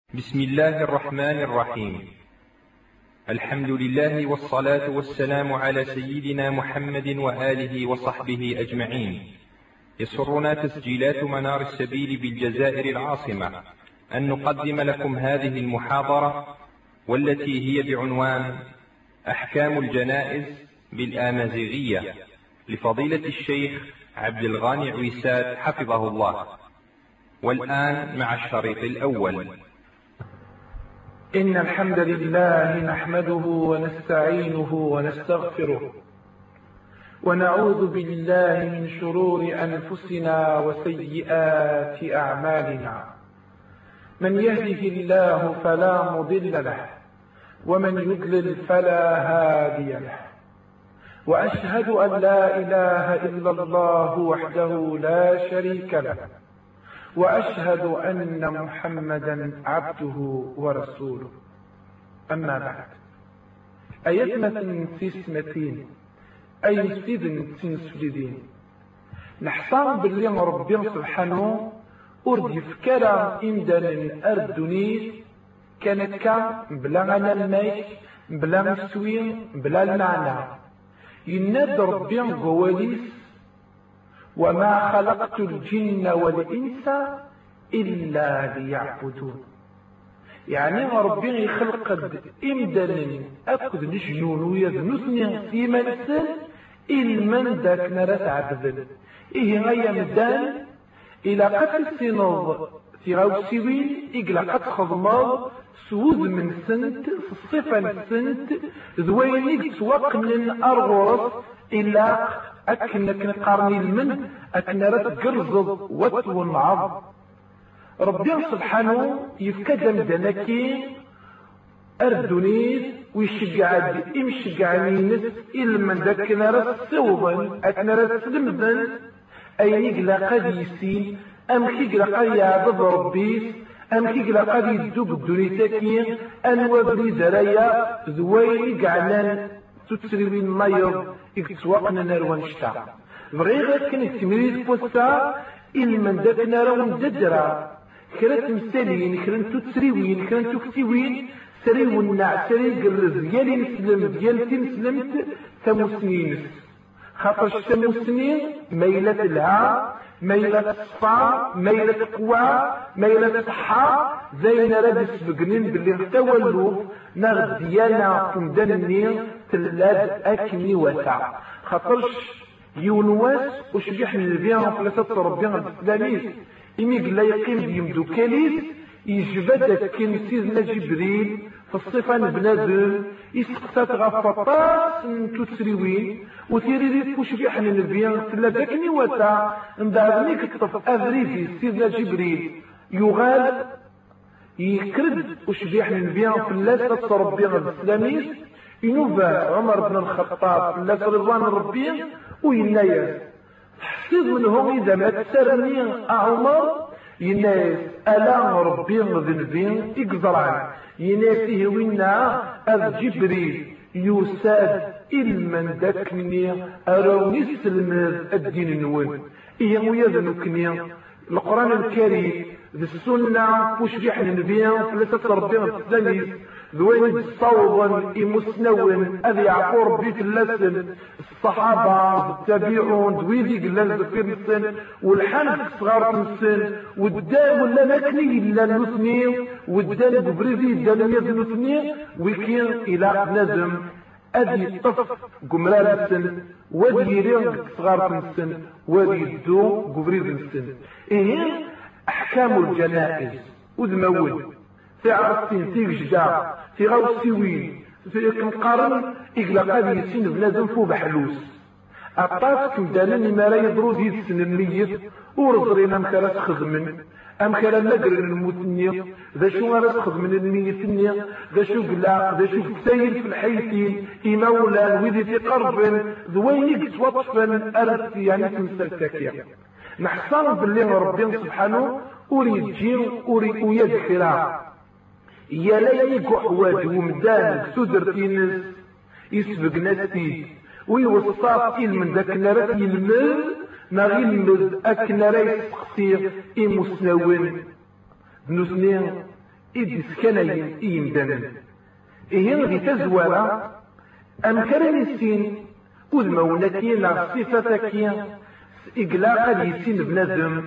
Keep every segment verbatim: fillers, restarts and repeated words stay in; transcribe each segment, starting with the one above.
بسم الله الرحمن الرحيم. الحمد لله والصلاة والسلام على سيدنا محمد وآله وصحبه أجمعين. يسرنا تسجيلات منار السبيل بالجزائر العاصمة أن نقدم لكم هذه المحاضرة، والتي هي بعنوان أحكام الجنائز بالآمازيغية لفضيلة الشيخ عبد الغاني عويسات حفظه الله. والآن مع الشريط الأول. إن الحمد لله نحمده ونستعينه ونستغفره، ونعوذ بالله من شرور أنفسنا وسيئات أعمالنا. من يهده الله فلا مضل له، ومن يضلل فلا هادي له. وأشهد أن لا إله إلا الله وحده لا شريك له، وأشهد أن محمدا عبده ورسوله. أما بعد، أيتمة تسمتين أي سيدن تنسجدين نحصان باللي ربي سبحانه أرد يفكرا إمدان أردنيس كانت كا بلا غنى الميت بلا مسوين بلا المعنى. يناد ربي قواليس: وما خلقت الجن والإنس إلا ليعبدون. يعني ربي يخلق إمدان أكد نجنون ويذنسني في منسل إلمن ذاك نرس عبدل. إيه غاية مدان إلى قتل سنوض في غوسيوين إقلا قد خضماض سوذ من سنت صفا سنت ذوينيك توقن أرغرس إلا أكنك نقارني المن أكنرت قرزض وتون عض. ربي سبحانه يفكدم دنكين أردونيس ويشجع إمشجع نينس إلمن ذاك نرت سوضا أكنرت سلمذن أي نقلا قد يسين أم كيقلا قد يعضب ربيس أم كيقلا قد يدوب الدنيتاكين أنوى بريزرايا ذوين قعلان تتسريوين مايض اكتواقنا ناروان شتا بغيغا كان التمريد فوستا إلمن ذاك نارون ددرا كرات مسالين كران تتسريوين كران تكتوين سريو النع سري قرز ديالي نسلم ديالتي نسلمت ثموسنين خاطر ثموسنين ميلة الها ميلة الصفا ميلة قوى ميلة صحة زين راد سبقنين باللي تولوا نغد ديالنا تمدنني تلاد أكني وسع خاطرش يونواس وشبيح من البيان فلسات ربيان الإسلاميس إمي قلا يقيم ديمدو كاليس يجبد كين سيدنا جبريل في الصفة بنادم يسقسات غفطاس نتو تسريوين وثيريريت وشبيح من البيان تلاد أكني وسع ندعوني كتطف أفريدي سيدنا جبريل يغال يكرد وشبيح من البيان فلسات ربيان الإسلاميس ينوبا عمر بن الخطاب لا رضوان ربي وينايا حسيت منهم إذا ما تسرني عمر ينايا ألا ربي ذنبين يقدران يناسيه وينا أذ جبريل يساد إلمن داكني أروني سلم الدين النون إيه ويذنكني القرآن الكريم ذي السنة وشبيح النبيان فلسة ربي الإسلامي ذوين الصوضا إمسنون أذي يعقور بيت اللسن الصحابة التابعون دويذي قلال زفير السن والحنف صغار السن والدام ولا مكني إلا النثنين والدام ببريزي الدام يذنثنين ويكين إلى نزم أذي طف قمرال السن وذي رينق صغار السن وذي الدو قبريز السن. إيه أحكام الجنائز وذمول في عرفتين في وجدة في غوسيوين في كنقارن إقلا قادي يسين بنادم فو بحلوس أطاس كمدانا ما لا يضرو دي السن الميت ورزرين أم كرا تخدمن أم كرا نقرن الموتني ذا شو غرا تخدمن الميتني ذا شو قلا ذا شو كتايل في الحيتين إمولا ويدي في قرب ذوينيك توطفن أرد يعني تمسلتك نحصان باللي ربي سبحانه أريد جيم أريد ويدخلا يا ليك حواج ومدان سدر تينس يسبق ناسي ويوصاف من ذاك نرات يلمل ما غيلمد أكن رايس تقصير إمسناون نسنين إذ كان يمدن إيه ذي تزوارا أم كان يسين وذمونكين صفتكين إقلاقا يسين بنادم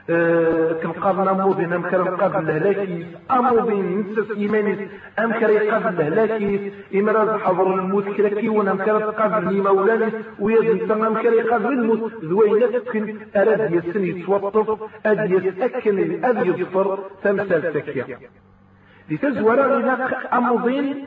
أه كنقابل موضين أم كان قابل لهلاكيس أموضين نسس إيمانيس أم كان يقابل لهلاكيس إمراض حضر الموت كلاكيون أم كان تقابل لي مولانيس ويزن أم كان يقابل الموت ذوينات كن أراد يسن يتوطف أد يتأكل أد يظفر تمثال تكيا لتزورا لنا أموضين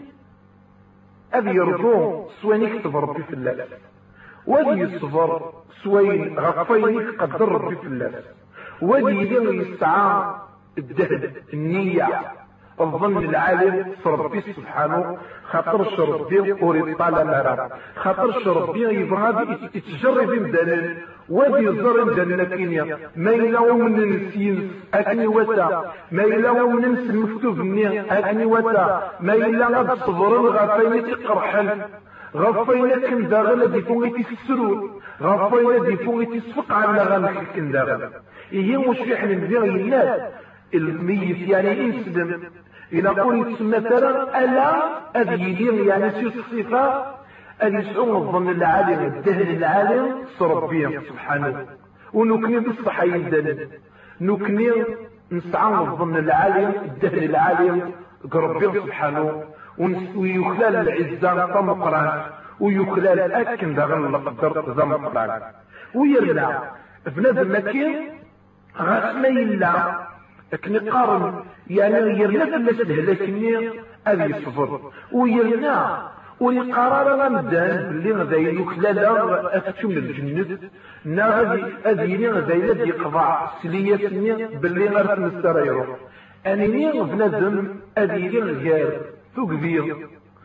أذي يرجو سوانيك تضرب في الله وذي يصبر سوين غفينك قدر ربي في الله وذي يدير يستعار الدهد النية الظن العالم ربي سبحانه خاطر شربي أوري طالما راه خاطر شربي يبغى يتجرب مدلل وذي يزر مدلل كينيا ما يلاو من نسيس أكني وتا ما يلاو من نس المفتوف مني أكني وتا ما يلاو بصبر الغفينة قرحل غفينا كن داغل دي فوقي تسرور غفينا دي فوقي تسفق على غنك كن داغل إيه مش إحنا ندير الله الميت يعني يسلم إلى قول مثلا ألا أذيلين يعني سيس الصفة أن يسعون الظن العالم الدهن العالم صربيا سبحانه ونكني بالصحة يدن نكني نسعون الظن العالم الدهن العالم قربيا سبحانه ويخلال العزة ضم قران ويخلال أكن داغن القدر ضم قران ويرنا بنادم مكين غاسما يلا لكن قارن يعني يرنا فلاس الهلاكني أذي صفر ويرنا ويقرر غمدان باللي غذايل يخلال أفتم الجنة نا غذي أذيني غذايل يقضع سلية سنية باللي غرف مستريرو أنيني بنادم أذيني غير تقدير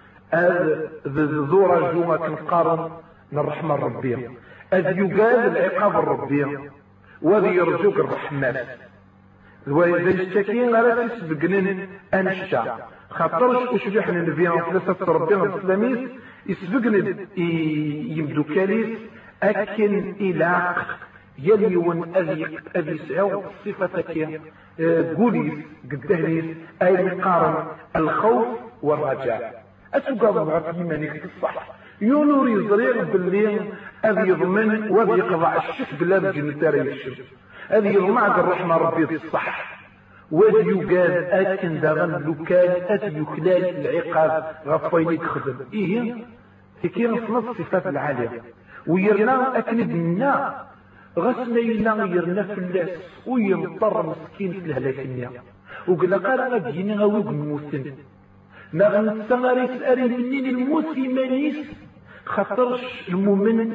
ذو رجوما كنقارن من الرحمة الربية أذ يقال العقاب الربية وذي يرجوك الرحمن وإذا الشكين غير تسبقنن أنشتا خاطرش أشبح لنبيان ثلاثة ربيان الإسلاميس يسبقن يمدو كاليس أكن إلاق يليون أذي سعو صفتك قوليس قدهليس أي مقارن الخوف والرجاء أسوق ضغط إيمانك الصح يونور يزرير بالليل أذي يضمن وذي يقضع الشك بلا بجنتاري الشك أذي يضمعك الرحمة ربي الصح وذي يقال أكن دغن لكان أذي يخلال العقاب غفينيك خدم إيه هكي نصنص صفات العالية ويرنا أكند النا غسنا ينا يرنا في اللاس ويمطر مسكين في الهلاكنيا وقال قال أنا جينا غوي بموسن نغن السماريس أري منين الموسي مانيس خطرش المؤمن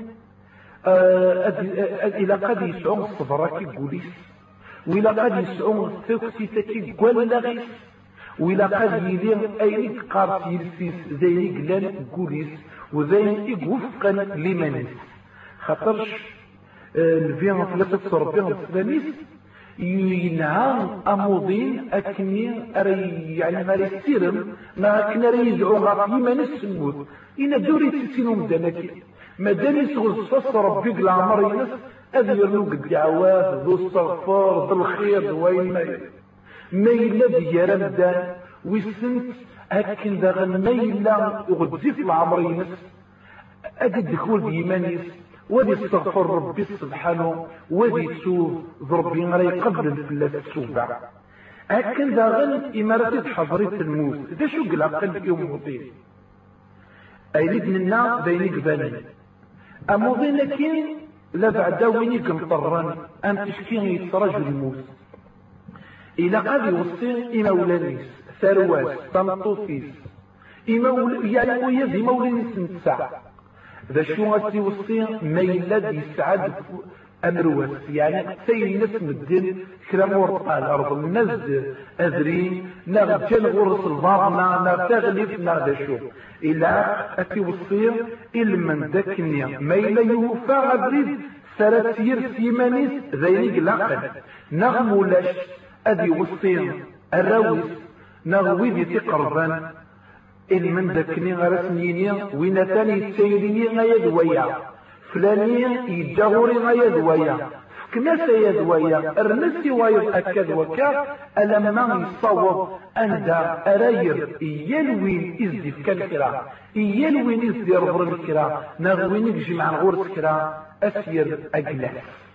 إلى قد يسعون الصبراكي بوليس وإلى قد يسعون الثوكسيتاكي قوال وإلى قد يلين أي قارس يلسيس زي قلان بوليس وزي وفقا لمنيس خطرش الفيان ثلاثة صربين الإسلاميس ينعم أموضين أكني أري يعني ماري السيرم ما أكن أري يدعو غافي ما نسموت إن دوري تسينهم دانكي ما داني سغل صفص ربي قل عمر ينس أذي يرنوك الدعوات ذو الصغفار ذو الخير وين ما ما يلد يرمدان ويسنت أكن داغن ما يلا يغدزيف العمر ينس أدي الدخول بإيمانيس وذي استغفر ربي سبحانه وذي تسوف ضربي غري قبل الفلاس السوبع أكن داغن إمارة حضرية الموت ذا شو قل أقل يوم مضين أي لبن النا بيني قبالي أموضين لكن لا بعد ويني قمطران أم تشكيني يترجل الموت إلى قد يوصي إما ولانيس ثرواس طمطوفيس إما ول... يعني ويزي مولانيس نتسع ذا شو غسي وصي ميلاد يسعد أمروس يعني سيل ناس مدين كلام ورقة الأرض الناس أذرين نغجل غرس الباغنا نغتغلف نغدا شو إلا أتي وصي إلمن داكنيا ميلا يوفى غبريد ثلاثير سيمانيس ذينيك لقد نغمولاش أدي وصي الراويس نغوي ذي تقربان إلمن داكني غرسنيني وين ثاني سيريني غيد ويا فلانية يجاوري غيد ويا كنا سيد ويا الرنسي وايض أكد وكا ألما يصوب أن أراير يلوين إزدف كالكرا يلوين إزدي ربر الكرا نغوين يجمع غور سكرا أسير أجلس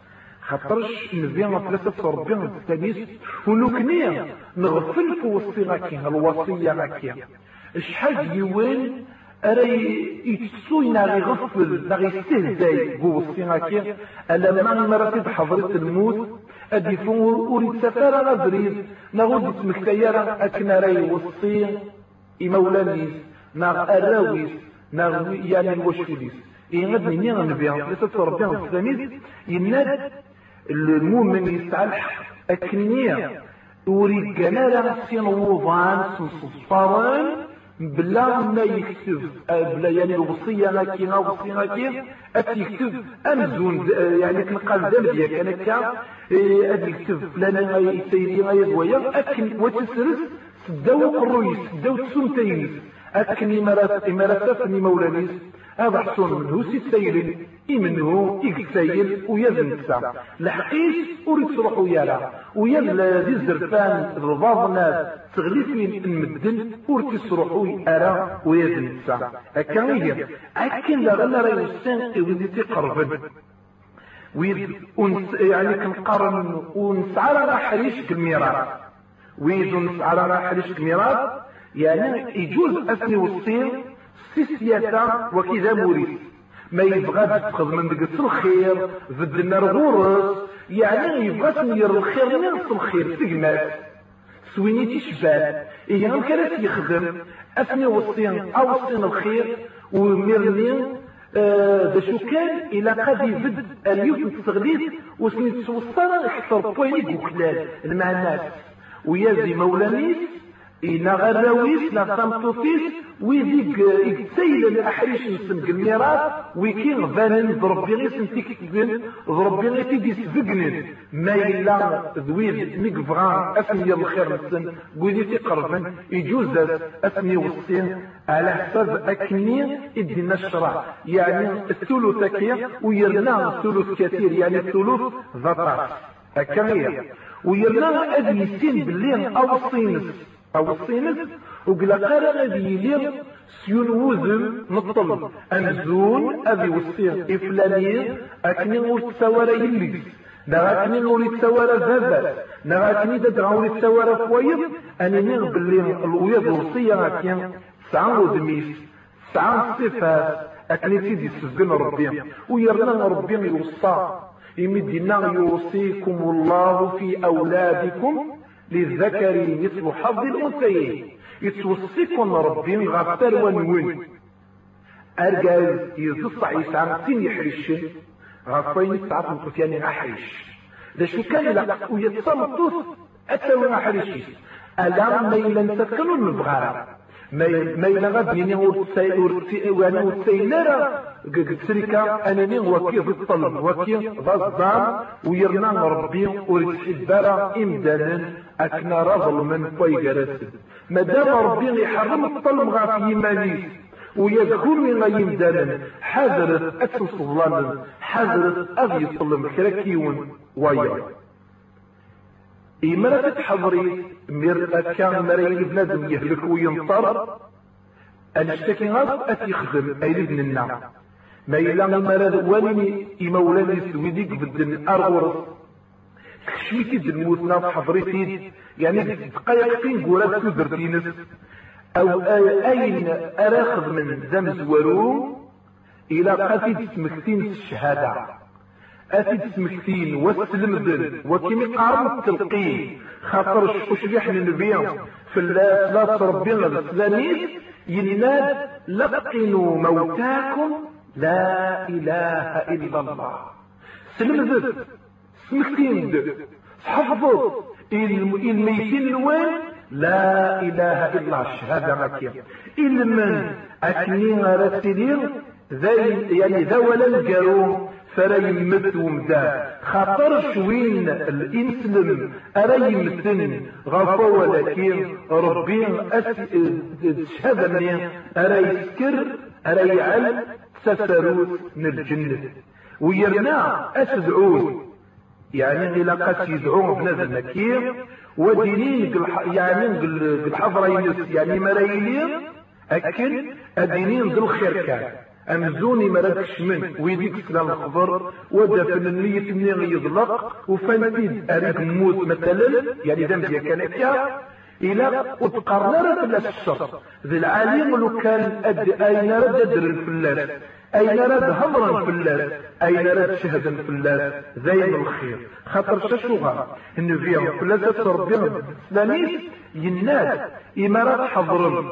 خاطرش نبينا ثلاثة وربينا التميس ونكنيا نغفل في وصيغاكي الوصية غاكي شحال يوين أري يتسوينا غي غفل غي يستهزاي بوصيغاكي ألما مرتب حضرة الموت أدي فور أريد سفارة غدريد نغود اسمكتيارا أكنا راي وصيغ إمولانيس نغ أراويس نغ يعني الوشوليس إيه غدني نيغا نبينا ثلاثة وربينا التميس يناد المؤمن يستعلح أكنية وريد جنالا سينوضان سنصفاران بلا ما يكتب بلا يعني الوصية لكن وصية لكن أتيكتب أمزون يعني كنقال دم ديالك أنا كا أتيكتب فلان يسيري غيضويا أكن وتسرس سداو قرويس سداو تسونتينيس أكن إمارات إمارات فني مولانيس هذا حصون منه سيسير إمنه إكسيل ويزنكسا لحقيس أريد تروحوا يالا ويلا ذي الزرفان الرضاض ناس تغليفين المدن أريد تروحوا يالا ويزنكسا أكاوية أكن لغنا رأي السنق وذي قربا ويد يعني كنقارن ونسعى لنا حريش كالميراث ويد ونسعى لنا حريش كالميراث يعني يجوز أسني والصين سياسة وكذا موريس ما يبغى تفخذ من دقة الخير ضد النار غورس يعني يبغى تنير الخير نقص الخير سجمات سويني تشبال إيه هم كانت يخدم أثني وصين أو وصين الخير وميرنين ذا آه شو كان إلى قد يبد اليوم تستغليت وسني توصل أكثر بويني وكلال المعناس ويازي مولانيس إنا غراويس لا تمطوطيس ويديك يتسيل الأحريش نسمك الميراث ويكين غفانن ضرب بيغيس نتيكتبن ضرب بيغيس يديس فقنن ما إلا ذويد ميقفغان أثني الخير نسن قولي تقربن يجوز أثني والصين على حساب أكني إدينا الشرع يعني الثلث كي ويرنا الثلث كثير يعني الثلث ذطاس هكذا ويرنا أدي سين بالليل أو الصينس أو الصينس وقلا قال غادي يلير سيون وزن نطل أنزون أبي وصين إفلانيين أكني ورتسوارا يليس نغاكني ورتسوارا زابات نغاكني تدعى ورتسوارا فويض أني نغ باللي الويض الوصية أكين سعان ودميس سعان صفات أكني تيدي سبقنا ربي ويرنا ربي يوصى يمدنا يوصيكم الله في أولادكم للذكر مثل حظ الأنثيين يتوصيكم ربي غفتر ونون أرجاز يزصع يسعى سين يحرش غفين يسعى مقتياني أحرش ده شو كان لك ويتصمتوس أتسوي أحرشي ألام ميلا تسكنوا المبغارة ميلا غدني وانا وتسيلارا تسريكا أنني وكيف الطلب وكيف ضزدان ويرنا ربي ورتحبارا إمدانا أكنا رجل من كوي جراسد مادام ربي يحرم الطلب غا في يمانيس ويذكرني غا يمدانا حذرت أكسس ظلاما حذرت أغي طلب كراكيون ويا إمارة تحضري مير كان مريم بنادم يهلك وينطر الاشتكي غاز أتيخدم أي لبن النار ما يلان المراد واني إمولاني سويديك بدن أرغرس خشيتي دنموتنا حضرتي يعني دقايقين قولات كدرتينس أو أين أراخذ من زمز ورو إلى قاتل سمكتين الشهادة أتيت سمكتين والسلمدن وكيمي قارب التلقين خاطر شبيح النبي في الثلاث ربنا الإسلاميين يناد لقنوا موتاكم لا إله إلا الله سلمدن سمكتين حفظوا الميتين الوين لا إله إلا الله الشهادة مكية إلا من أكنين رسلين يعني ذولا الجروم فرا يمت ومدا خاطر شوين الانسلم ارا يمتن غفو ولكن ربي شهد مني ارا يسكر ارا يعل تسفروت من الجنة ويرنا اسدعون يعني إلا قد يدعو بنادى المكير ودينين يعني الحضرين يعني ملايين أكل أدينين ذو الخير كان أمزوني مراكش من ويديك سلام الخضر ودفن النية مني يضلق وفنتيد أريد موت مثلا يعني دمزيا كان كيا إلى وتقرر فلاس الشر ذي العالم لو كان أد أين رد أدر الفلاس أين رد هضرا فلاس أين رد شهدا فلاس ذايم الخير خاطر شاشوها إنه فيهم فلاس ربهم سلاميس يناد إمارات حضر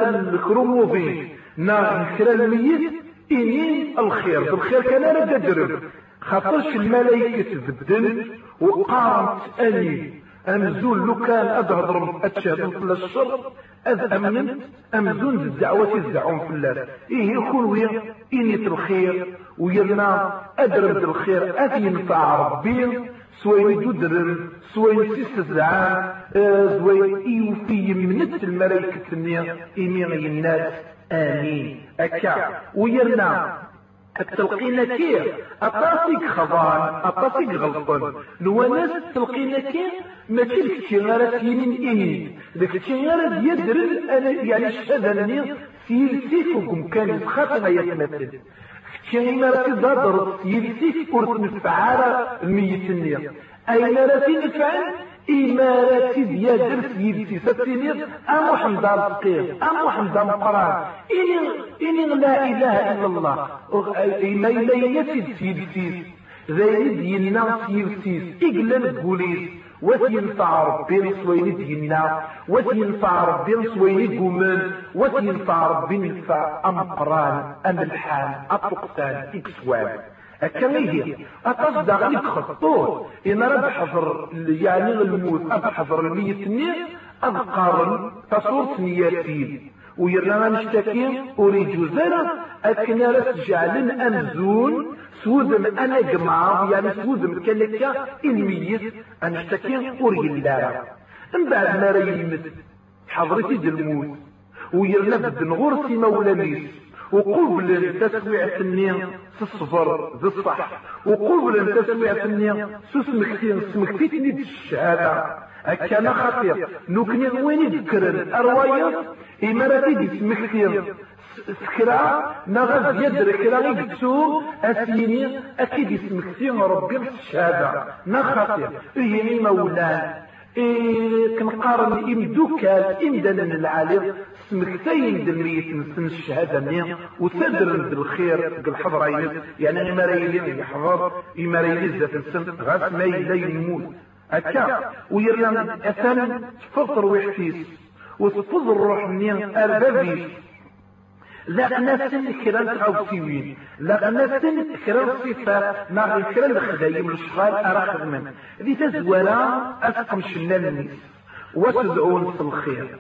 الكروموفين نار الكرا الميت إنين الخير الخير كان رد أدر خاطرش الملايكة تبدل وقارنت أني أمزول لو كان أدهضر أتشاهد في الشر أذ أمنت أمزون الدعوة الزعوم في الله إيه يكون ويا إنية الخير ويرنا أدرب الخير أذ ينفع ربي سوين يدرر سوين سيس الزعام سوين إيو في منت الملائكة النية إمين الناس آمين أكا ويرنا التلقينتين أطاسيك خضان أطاسيك غلطان لو ناس التلقينتين ما تلك تشغالات يمين إني ذاك تشغالات يدرل أنا يعني الشهدانية سيلسيفكم كان يتخاطر يتمثل تشغالات دادر سيلسيف كورت مفعالة الميتنية أين لا تنفعل إمارات ديال سيدي ستينير أم حمدان الفقير أم حمدان القرآن إني لا إله إلا الله إما إلا يسيد سيدي ذي ديالنا سيدي إقلن البوليس وتينفع ربي سوين ديالنا وتينفع ربي سوين قومان وتينفع ربي نفع أم قرآن أم الحان أطلقتان إكسوان أكمله أتصدق لك خطوط إن رد حضر يعني الموت أبحضر الميت النير أذقارن تصورت نياتين ويرنا نشتكي أريد جزانا أكنا رسجعلن أمزون سوذم أنا جماعة يعني سوذم كالكا الميت أنشتكي أريد الله من بعد ما ريمت حضرتي دي الموت ويرنا بدن غرسي مولانيس وقبل تسويع النية الصفر ذي الصح وقبل تسويع النية سسمكتين سمكتين دي الشهادة كان خطير نوكني وين يذكر الروايات إماراتي دي سمكتين سكرا نغز يدر كرا يكتو أسيني أكيد سمكتين ربي الشهادة نخطير إيه مولان إيه كنقارن إمدوكال إمدانا العالم سمكتين دلمية نسن الشهادة نيا وتدر بالخير بالحضر يعني إما ريلين يحضر إما ريلين ذات السن غاس ما يلي يموت أكا ويرنا أثانا تفطر ويحتيس وتفضل الروح نيا أربابيس لا ناسن كران تغوصيوين لا ناسن كران صفة ناغي كران الخدايم الشغال أراخذ من ذي تزولا أسقم شلال الناس وتدعون في الخير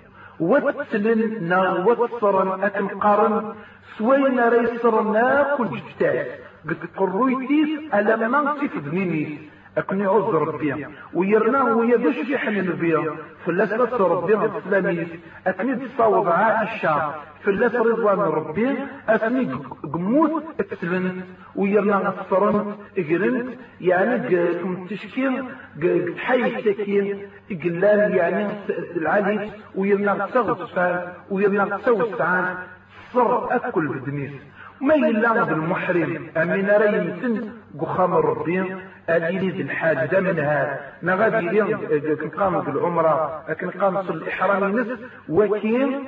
وتسلن وتصرن أكن قارن سوينا ريسرنا كل جتاس قد قرويتيس ألما صف دمينيس أكن يعوذ ربيا ويرناه ويدش يحمل بيا فلاس بس ربيا السلاميس أكن تصاوض عائشة فلاس رضوان ربيا أسمي قموت اكسلنت ويرناه الصرنت اقرنت يعني كم تشكيل حي التكين قلال يعني العليس ويرناه تساوي السفان ويرناه تساوي السعان صر أكل بدميس ما يلا بالمحرم أمين ريمتن قخام الربيع أديني ذي الحاج دا من هذا نغادي لين كن قام بالعمرة كن قام صل الإحرام نس وكين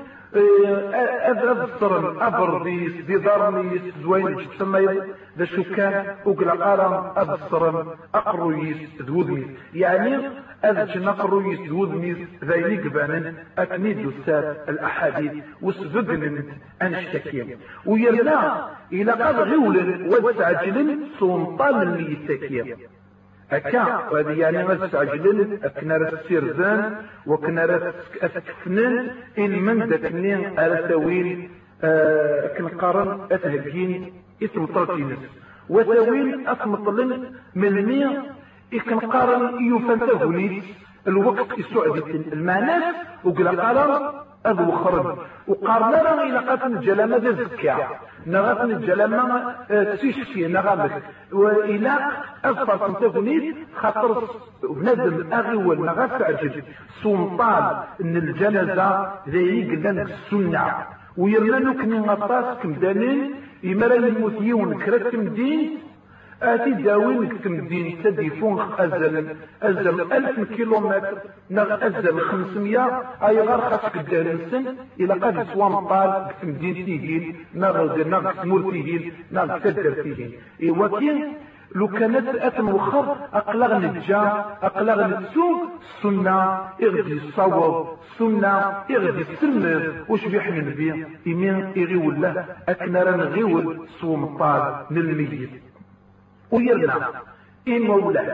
أذ الصرن أبرديس دي دارنيس زوين تسمى ذا شكان أقل قارم أذ الصرن أقرويس ذوذميس يعني أذ جنقرويس ذوذميس ذي قبانا أكنيد الساد الأحاديث وسبقن أنشتكيم ويرنا إلى قد غول وتعجل سلطان اللي يتكيم أكا وهذه يعني مستعجلين أكنا السيرزان وكنا أسكفنن المن دكنين أرسوين أكن قارن أتهجين اسم طرطينس وتوين أسمطلن من المية إكن قارن يوفنتهونيس الوقت يسعد المعنى وقال قال هذا وخرج وقارنا راه إلى قاتل الجلامة ذا الزكاة نغاتل الجلامة تسيشكي نغامك وإلى أصفر تنتفنيت خاطر بنادم أغيول نغاس عجل سلطان إن الجنازة ذي قلنا السنة ويرنا كني غطاس كمدانين يمرا يموت يون كرات كمدين آتي داوين كمدين تديفون أزل أزل ألف كيلومتر نغ أزل خمسمية أي غير خاصك الدارسن إلى قد سوان طال كمدين تيهين نغ نغ سمور تيهين نغ تدر تيهين وكين لو كانت أتم وخر أقلغ نجا أقلغ نتسوق السنة إغدي الصواب السنة إغدي السلم وش بيحن النبي إمين إغيول له أكنرا نغيول صوم طال للميت ويرنا إما ولا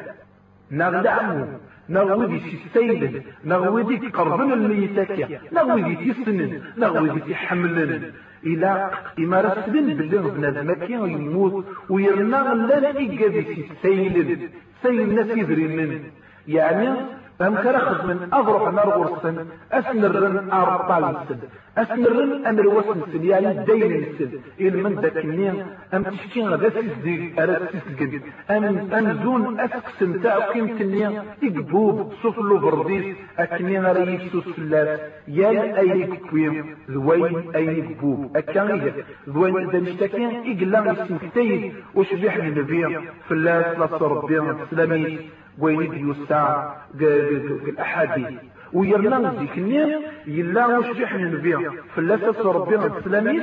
نغلعمو نغوذي سيسيل نغوذي قربنا الميتاكيا نغوذي تسنن نغوذي تحملن إلى إما رسلن بالله بنادمكي يموت ويرنا لا إيجابي سيسيل سيل الناس يدري من يعني فهم كرخذ من أضرح نار غرسن أسنرن أرطال السن أسنرن أمر وسن السن يعني الدين السن إلى من ذاك النين أم تشكين غاس الزيق أراد تسجد أم أنزون أسكسن تاع قيمة النين يقبوب صفلو برديس أكنين ريف سوسلات يال أي كويم ذوين أي قبوب أكانيه ذوين إذا نشتكين إقلام السنكتين وشبيح من النبي فلاس لا صربين سلاميس وين يوسع الأحاديث ويرنا ذيك النية يلا وش بيحنا نبيع فلاسة ربنا السلاميس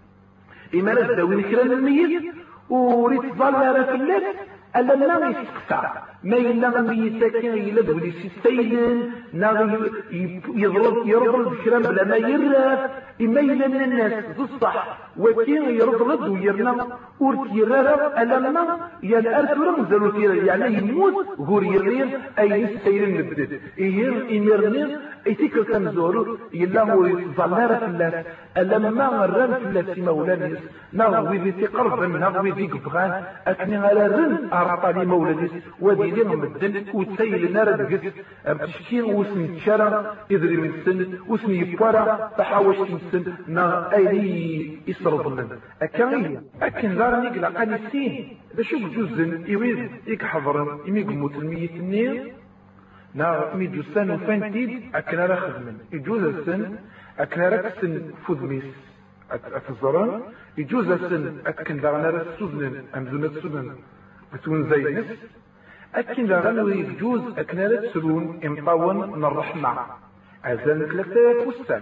إما لازداوين كران الميت وريت ظلها فلاس ألا لا يسقطع ما يلا ميتاكين يلا دولي سيستيلن ناغي يضرب يرضل بكرام بلا ما يراف إما يلا من الناس بالصح وكين يرضل ويرنا ورك يرارا ألا ما يلا أرثورا مزالو تيرا يعني يموت غور يرين أي يستيلن نبدد إيهر إمرنين إيتيكل كنزورو يلا هو ظلها فلاس ألا ما ران فلاس مولانيس ناغوي ذي تقرب ناغوي ذي قبغان أكني على رن أرطالي مولانيس ودي لهم الدن وتسيل نار الجس بتشكين وسن تشارا يدري من السن وسن يفوارا تحاوش من السن نا أيلي يسرد لنا أكاين أكن دارني قلع قانيسين إذا شوف جوزن يويد يك حضرن يميق موت الميت النير نا ميدو سن وفانتيد أكنا را خدمن يجوز السن أكنا را السن فودميس أتزرن يجوز السن أكن دارنا را السودن أمزونة السودن بتون زي نس أكن داغنو يجوز أكنالت سرون إمطاون من الرحمة عزان ثلاثة وستان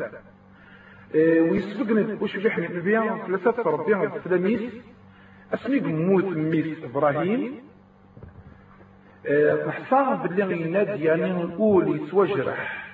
اه ويسبقنا وش بيحمي البيان ثلاثة ربيان السلاميس أسمي موت ميس إبراهيم اه نحصاها باللي ينادي يعني نقول يتوجرح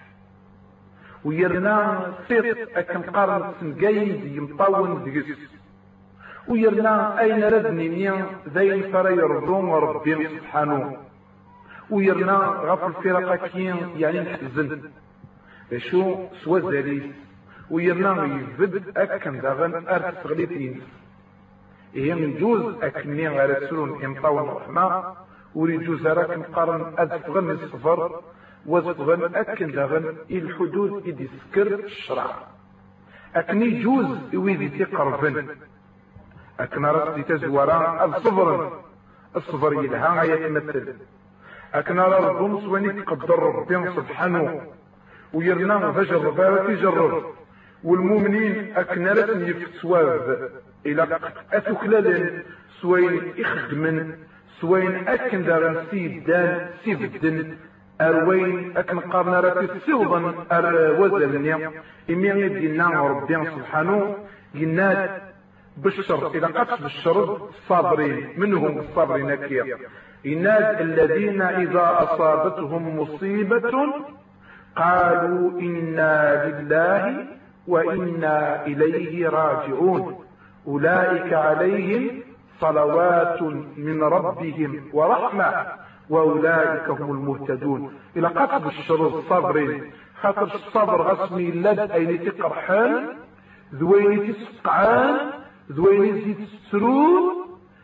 ويرنا سيط أكن قارن سنقايم يمطاون دقس ويرنا أين ردني نيان ذي فري ربهم وربهم سبحانه ويرنا غفر الفرقة كين يعني نحزن شو سوى زاليس ويرنا يفد أكن داغن أرت صغليتين إيه من جوز أكنين غير سلون إمطاون رحمة وريجوز راك مقارن أدفغن الصفر وزفغن أكن داغن الحدود إدي سكر الشرع أكني جوز ويدي تقربن أكنا رأسي تزورا الصبر الصبر يلها يتمثل أكنا رأسهم سواني تقدر ربنا سبحانه ويرنا فجر بارك يجرب والمؤمنين أكنا رأسهم يفتسواب إلى أثكلال سوين إخدمن سوين أكن دارن سيدان سيفدن أروين أكن قارنا رأسي سيوضا وزلنيا إمين يدينا ربنا سبحانه يناد بالشر إذا قتل الشر الصابرين منهم الصابرين كير إناد الذين إذا أصابتهم مصيبة قالوا إنا لله وإنا إليه راجعون أولئك عليهم صلوات من ربهم ورحمة وأولئك هم المهتدون إذا قتل الشر الصابرين خاطر الصبر غسمي لد أين تقرحان ذوين تسقعان ذوين زيد السرور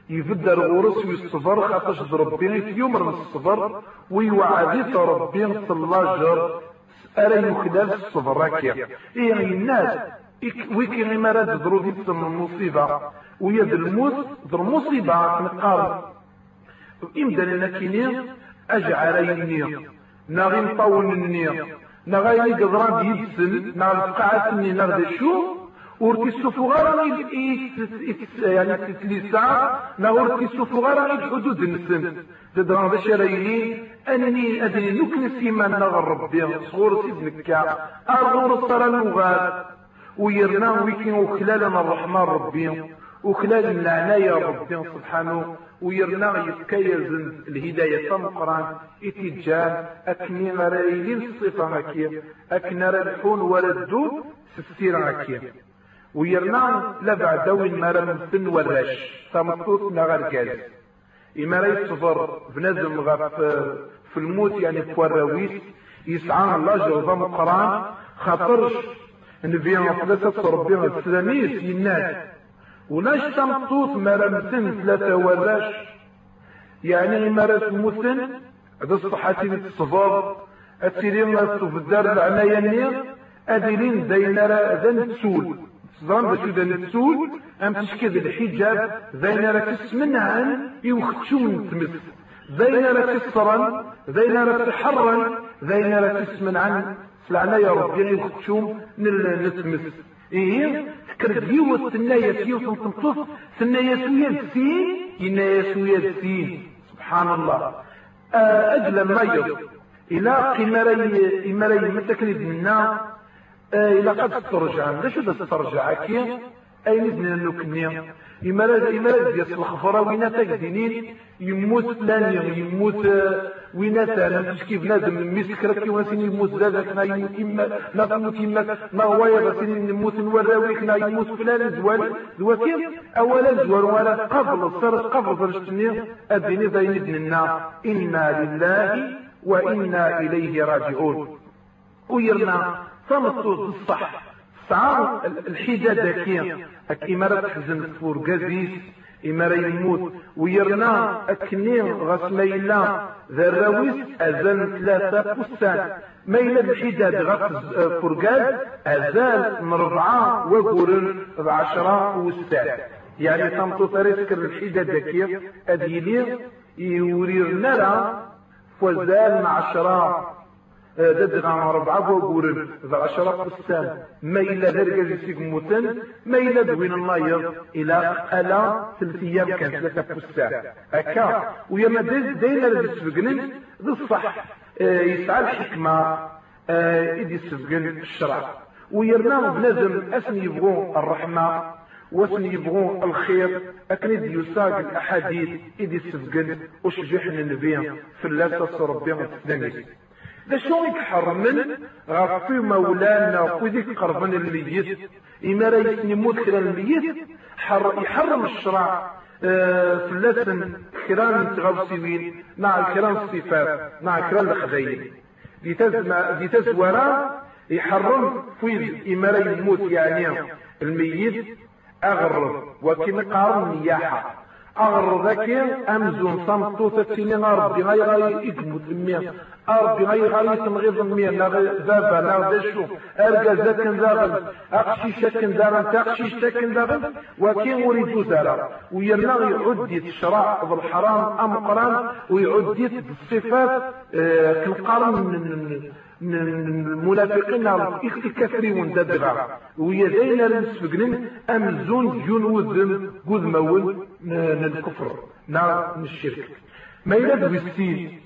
يفدر غورس ويصبر خاطش ربي في يوم من الصبر ويوعدي ربي اللاجر أرى يخلال الصبر راكيا إيه الناس ويكي غيما راد ضروري تسمى المصيبة ويد الموت ضر مصيبة نقارن إمدى لنا كيني أجعل يني نغي نطول النية نغي قدران يدسن نغي القاعة سني نغي شو ورتي السفغارة يعني تتليسا نغي السفغارة الحدود النسن تدران باش رايني أنني أدري نكنس إيمان نغي ربي صغور سيدنك أرغور الصرا اللغات ويرنا ويكين وخلالنا الرحمن ربي وخلال العناية ربي سبحانه ويرنا يتكيز الهداية مقران اتجاه أكني رايلين الصفة هكيا أكنا ربحون ولا الدود سستير هكيا ويرنا لبعد وين ما رمسن وراش تمطوط نغار جاز إما راي صفر بنزم غف في الموت يعني في الراويس يسعى الله جوزا مقران خاطرش نبيع ثلاثة ربيع السلاميس يناس وناش تمطوط ما رمسن ثلاثة وراش يعني ما رمسن مثن هذا الصحاتين الصفار التيرين في الدار العناية النير أدلين زينا ذن تسول صدام بشو ذن تسول أم تشكد الحجاب زينا ركس منها يوخشون تمس زينا ركس صرا زينا ركس حرا زينا ركس منعا العناية ربي يوخشون نتمس إيه كرديو الثنايا سيو تنطف ثنايا سويا السين ينايا سويا السين سبحان الله أجل الميض إلى قمري إمري متكلد منا إلى قد ترجع لا شو ترجع كي أي نبنى نكني إمري إمري ديال الخفرة وين تجدينين يموت لاني يموت وين تانا مش كيف لازم مسكرك كي واسين يموت ذاك نا يموت يما لا تموت يما ما هو يغسل يموت نوراويك نا يموت فلان زوال زواتير أولا زوال ولا قبل صار قبل فرشتني أديني زين ابننا إنا لله وإنا إليه راجعون ويرنا صمتوا الصح سعار الحداد كي إمارة حزن فور قزيز إمارة يموت ويرنا أكنين غسميلا ذا الرويس أزال ثلاثة فستان ميلا الحداد غفز فرقاز أزال مربعة وقرن بعشرة وستان يعني صمتوا تريسكر الحداد كي أديلي يوريرنا لا فوزال مع عشرة ددغا ربعة وقورن ذا عشرة فستان ما إلا ذلك يسيق موتن ما إلا دوين الناير إلى ألا ثلاث أيام كان ثلاثة فستان هكا ويما داينا لدي سبقنن ذو الصح يسعى الحكمة إذ يسبقن الشرع ويرنا بلازم أسن يبغون الرحمة واسن يبغون الخير أكنيد يساق الأحاديث إذ يسبقن وشجحن النبي في اللاسة ربهم الثاني ذا شو يحرمن غفي مولانا وذيك قربان الميت إما رئيس يموت خلال الميت يحرم الشرع اه في اللسن كرام تغوصيين مع الكرام الصفات مع الكرام الخزين دي تزورا يحرم في إما رئيس يموت يعني الميت أغرب وكما قارن نياحة أغر ذاكي أمزون صمتو تتسيني ربي غاي غاي إدمو ذمية ربي غاي غاي تنغير ذمية نغي ذابا نغي شو أرقى ذاكن ذاغل أقشي شكن ذاغل تقشي شكن ذاغل وكي وريدو ذاغل ويرنغ يعدي الشراع بالحرام أم قران ويعدي الصفات اه كنقارن من المنافقين الكافرين دادغا ويدينا لنسفقن أمزون جنود قذ مول من الكفر نار من الشرك ما يلد بالسين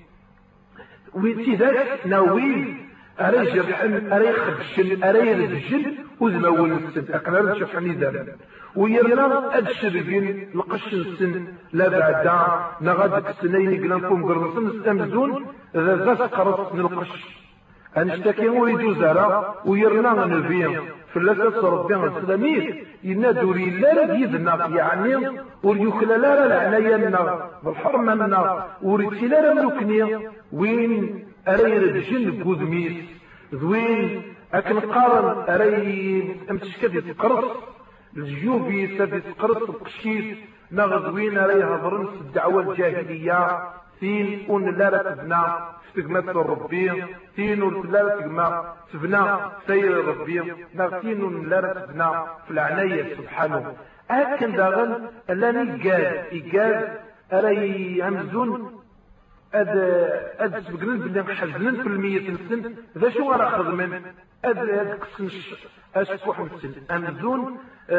ويتي ذاك ناويل أري جرحن أري خبشن أري رجل قذ مول السن أقنار نشوف حميدا ويرنا أدشرقين لقش السن لا بعدا نغادك السنين قلنكم قرنصن أمزون ذا ذا قرص نلقش أنشتكي ويجوز على ويرنا نبيا في اللسة ربنا السلامية ينادوري لا يذنا يعني وريخلا لا العناية لنا بالحرمة لنا وريتلا لا ملوكنيا وين أري رجل قدميس ذوين أكن قارن أري أمتشكد يتقرص الجيوبي سادي سقرص القشيس نغزوين راه هضرن في الدعوة الجاهلية ثين ون لا رتبنا تقمت ربي ثين ون لا رتبنا تبنا سير ربي نغتين ون لا رتبنا في العناية سبحانه هكذا داغن لاني قال إيقال أري همزون أد أد سبقنن بلي حزنن في المية نسن ذا شو غرا خدمن أد أد قسن أشكوح نسن أمزون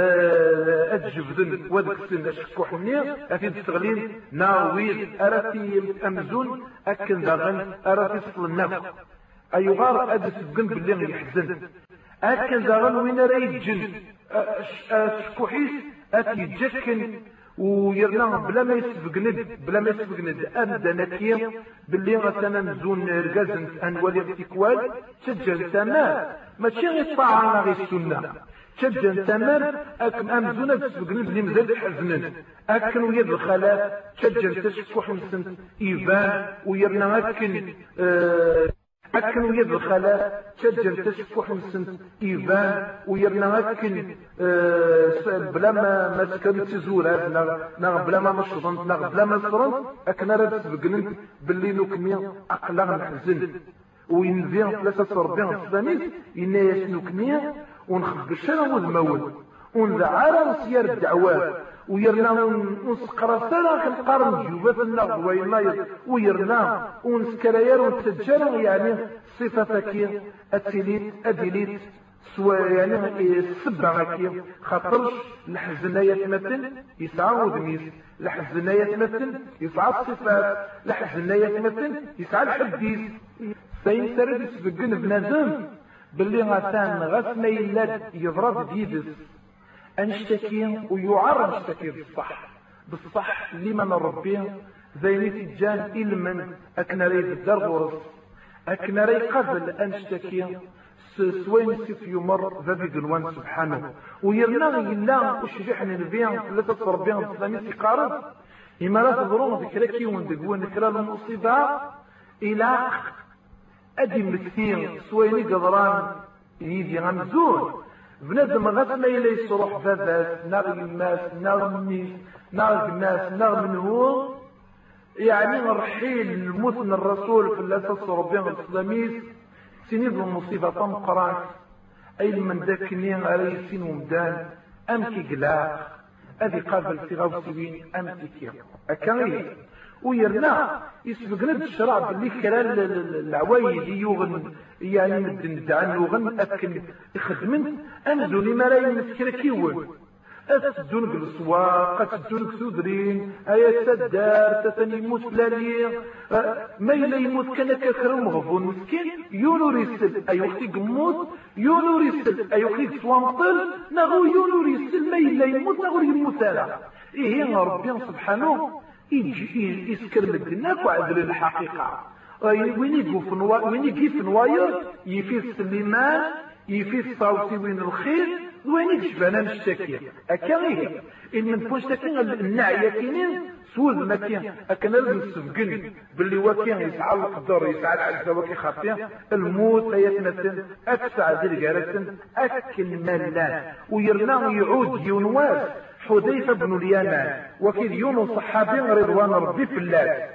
أد جبدن واد قسن أشكوح نير أتي تستغلين ناويل أراتي أمزون أكن داغن أراتي صل النفس أي غار أد سبقن بلي يحزن أكن داغن وين راي الجن أشكوحيس أتي جكن ويرنا بلا ما يسبق ند بلا ما يسبق ند أبدا نكير باللي غسنا نزون رجازن أنوالي اغتكوال تجن تمام ماشي غيطبع على غير السنة تجن تمام أكن أمزونا تسبق ند اللي مزال حزنن أكن ويد الخلاء تجن تشكوح مسن إيبان ويرنا أكن آه أكن ويد الخلاء تجن تشكوح مسن إيبان ويرنا أكن أه بلا ما مسكن تزور نا بلا ما مشرط نا بلا ما صرنت أكن راه تسبقنت باللي نكمي أقلا نحزن وينفيا ثلاثة ربيع الثاني ينايس نكمي ونخبش أنا والمول ونذعر نسير الدعوات ويرنا ونسقرا سنة كنقارن جوبات النغض وينايض ويرنا ونسكراير ونتجر يعني صفة كي أتيليت أديليت سوا يعني السبع هكي خاطرش الحزناية مثل يسعى ودميس الحزناية مثل يسعى الصفات الحزناية مثل يسعى الحديث سين سرد يسبقن بنادم باللي غسان غس ما يلاد يضرب ديدس أنشتكي ويعرض اشتكي بالصح بالصح لمن ربيه زيني تجان إلمن أكنري بالدرب ورص أكنري قبل أنشتكي سوين سيف يمر ذبي قلوان سبحانه ويرنا إلا وشبحنا نبيع ثلاثة ربيع الإسلامي قارب إما لا تضرون ذكركي وندقوا نكرا المصيبة إلى أدي مثير سويني قدران يدي غمزون بنادم غسما إلا يصرح ذات نار الماس نار النيس نار الناس نار من هو يعني الرحيل الموت من الرسول في الأساس ربيع الإسلامي سنين المصيبة طمقرات أي من ذاكنين علي سين ومدان أمكي قلاق أذي قابل في غوصوين أمكي كير أكاية ويرنا يسبقنا الشرع باللي خلال العوايد يوغن يعني مدن دعان يوغن أكن يخدمن أمزوني ما لا يمسكر كيوان أتدون بالسواق أتدون كسودرين أيا تدار تتني يموت فلانية ما إلا يموت كان كاكرم غفون مسكين يونو ريسل أيوختي قموت يونو ريسل أيوختي سوامطل نغو يونو ريسل ما إلا يموت نغو يموت ألا إيه ربي سبحانه يجي يسكر مدناك وعدل الحقيقة وين يقف وين يقف نواير يفيد سليمان يفيد صوتي وين الخير وين يجبنا نشتكي أكاغيه إن من فوش تكين النعية كينين سوز مكين أكنا لازم السبقن باللي وكين يسعى القدر يسعى العزة وكي خاطين الموت يتمثل أكسع ذي الجارة أكل ملان ويرنا يعود يونواس حذيفة بن اليمان وكيد يونو صحابي رضوان ربي في الله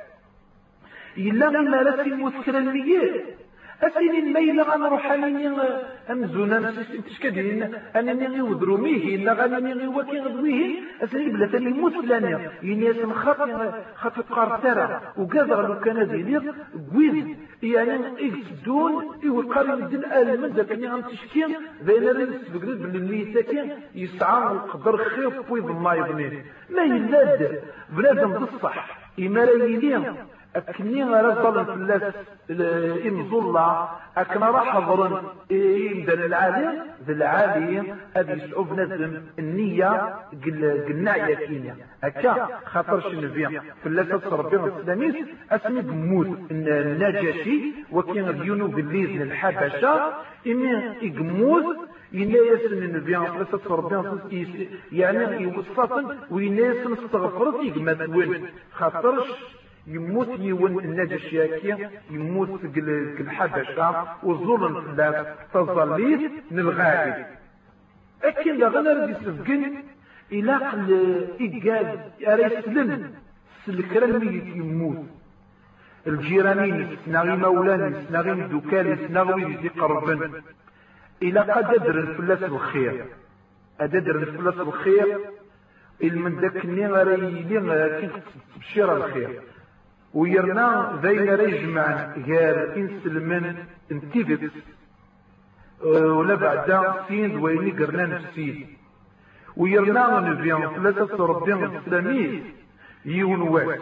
إلا ما لا في المسكرة المياه أسيني الميلة غان روحاني أمزونا تشكدين أنني غيودرو ميه إلا غاني غيوكي غدويه أسيني بلا تاني المسلانية يني أسم خاطي خاطي قارترا وقادر لو كان ديلير قويز يعني إكسدون يوقاري الدين آل من ذاك غان تشكين ذين ريس بقريد باللي ساكين يسعى القدر خير فويض ما يظنين ما يلاد بنادم بالصح إما لا يلين أكني رجل في الناس إمزولا أكن راح أضرن إمدن العالي ذي العالي هذه يسعوب نزم النية قلنا يكينيا أكا خاطرش النبي في الناس ربنا الإسلاميس أسمي بموت النجاشي وكين ديونو بالليزن الحبشة إمي إقموت يناس النبي عليه الصلاة والسلام يعني يوصفن ويناس نستغفرت يقمت وين خاطرش يموت يون النجش ياكي يموت الحبشة وظلم ثلاث تظليت من الغالب أكن غنى ردي سفقن إلا قل إيقاد أريسلن سلكرا الميت يموت الجيرانين سناغي مولاني سناغي مدوكالي سناغي ذي قربن إلا قد أدر الفلاس الخير أدر الفلاس الخير المن داك النغري كيف تبشير الخير ويرنا ذين ريجمع غير انسلمن انتيفيت ولا بعد سين ويني قرنا نفسي ويرنا نبيان ثلاثة ربيان الإسلامي يون واحد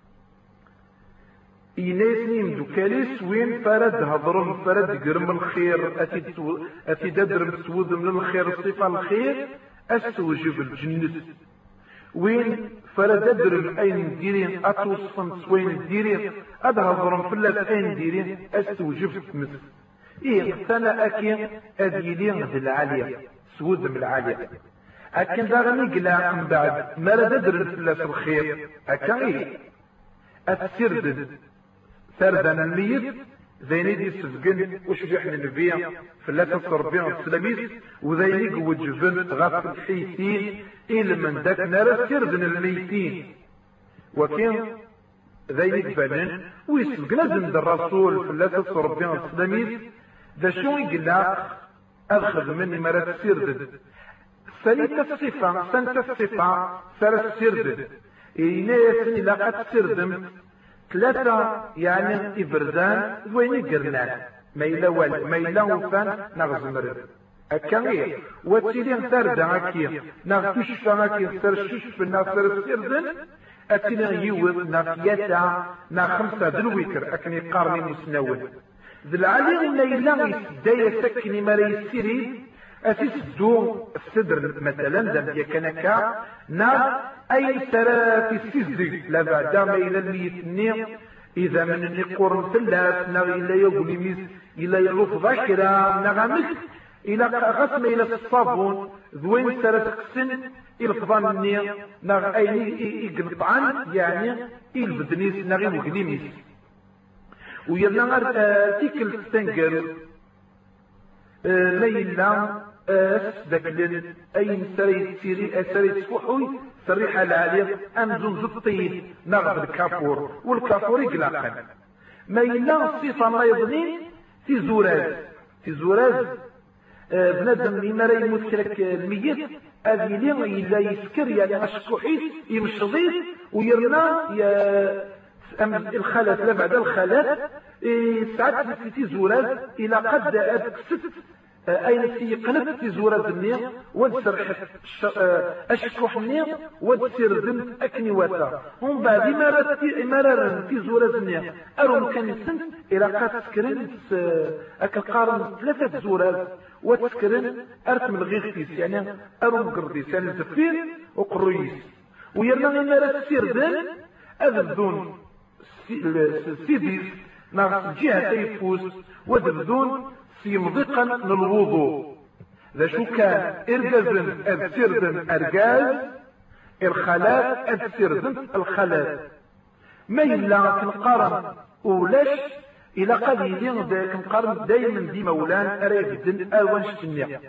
إناثني مدوكاليس وين فرد هضرم فرد قرم الخير أتي دادرم سود من الخير الصفة الخير أستوجب الجنة وين فرد أدرم أين ديرين أتوصفن وين ديرين أدهضرم فلاس أين ديرين أستوجب مثل إيه سنة أكين أديلين ذي العالية سود من العالية أكن داغني قلا من بعد ما لا تدرن فلاس الخير أكن إيه أتسردد سردنا الميت ذيني دي سفقن وشجحنا النبيا فلاس الصربيان السلاميس وذيني قوة جبن غاف الحيثين إلا من ذاك نرى سردنا الميتين وكان ذيني قبلن ويسفقنا زند الرسول فلاس الصربيان السلاميس ذا شو يقلا أخذ مني مرات سردد سليت الصفة سنت الصفة سر السردد إناس إلا قد سردم ثلاثة يعني إبردان وين قرنان ما إلا والد ما إلا وفان نغز مرد أكاية وتيلين سردة أكي نغتوش فماكي سر الششف نغسر السردن أتينا يوض نغيتا نغخمسة دلويكر أكني قارني مسنون ذي العلي إلا إلا يسدايا سكني مري السيري أسيس الدوم الصدر مثلا دم يكنكا نا أي سرى في السيزي لا بعد ما إلى الميتني إذا من النقور ثلاث نا إلا يقول ميز إلا يلوف ذاكرة نغمك إلى غسم إلى الصابون ذوين سرى تقسن الفضان النية نغ أي يقنطعن يعني البدنيس نغي مقليميس ويلا غير تيكل تستنقر ليلة أسدك أي سري سيري سري سفوحوي سريحة العالية أمزون زبطين نغض الكافور والكافور يقلقن ما إلا صفة ما يظنين في زوراز في زوراز بنادم لما لا يموت لك الميت هذه لين إلا يسكر يعني أشكوحيس يمشضيس ويرنا الخالات لا بعد الخالات ساعات في زوراز إلى قد أكست أين في قلب في زوراز النية ودسر أشكوح النية ودسر ذنب أكني واتا هم بعد مرارا في زوراز النية أرو مكان السنت إلى قد تسكرين أكل قارن ثلاثة زوراز وتسكرين أرتم الغيغتيس يعني أرو مقرديس يعني زفير وقرويس ويرنا مرارا تسير ذن أذبذون سيديس ناغس جهة يفوز ودبذون سيمضيقا للوضوء ذا شو كان إرجازن أبسردن أرجاز الخلاء أبسردن الخلاء ما إلا كنقارن أولاش إلى قليلين ذاك نقارن دايما دي مولان أريبدن أوانش النية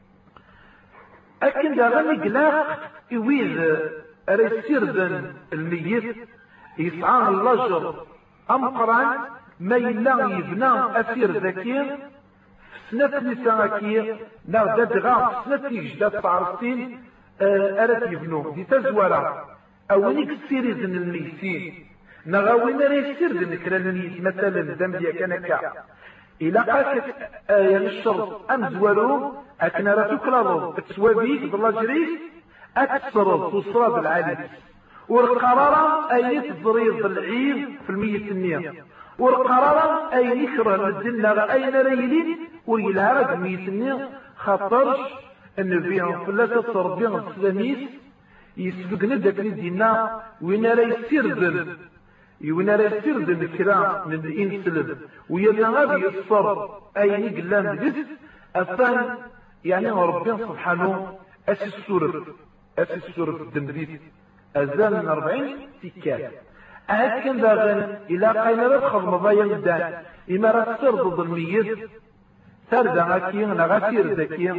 أكن دا غني قلاق إويذ أريسردن الميت يسعى اللجر أم قران ما إلا يبنى أسير ذكير سنة نساكير لا دغا سنة يجداد تعرفين أرد يبنو دي تزورا أوليك سيريزن الميسين نغاوين ريسير ذنكرانيس مثلا ذنبيا كانكا إلا قاكت يعني الشرط أم زوارو أكنا راتوكلاضو تسوابيك بالله جريس أكسرد تصراد العالي والقرارة أي تضريض العير في المية النية والقرارة أي يكره الدنيا أين ريلين ويلها رد مية النية خاطرش النبي فلاتة تربية السلاميس يسبقنا داك ندينا وين راه يسردن وين راه يسردن كرا من الانسلم ويلا غادي يصفر أي قلان بس أثان يعني ربنا سبحانه أسس السورة أسس السورة الدنبيت أزال من أربعين تكاد أهد كان داغن إلى قاينة رتخض مضايا الدان إما راه تسرد الميت سرد غاكي نغاسير ذكي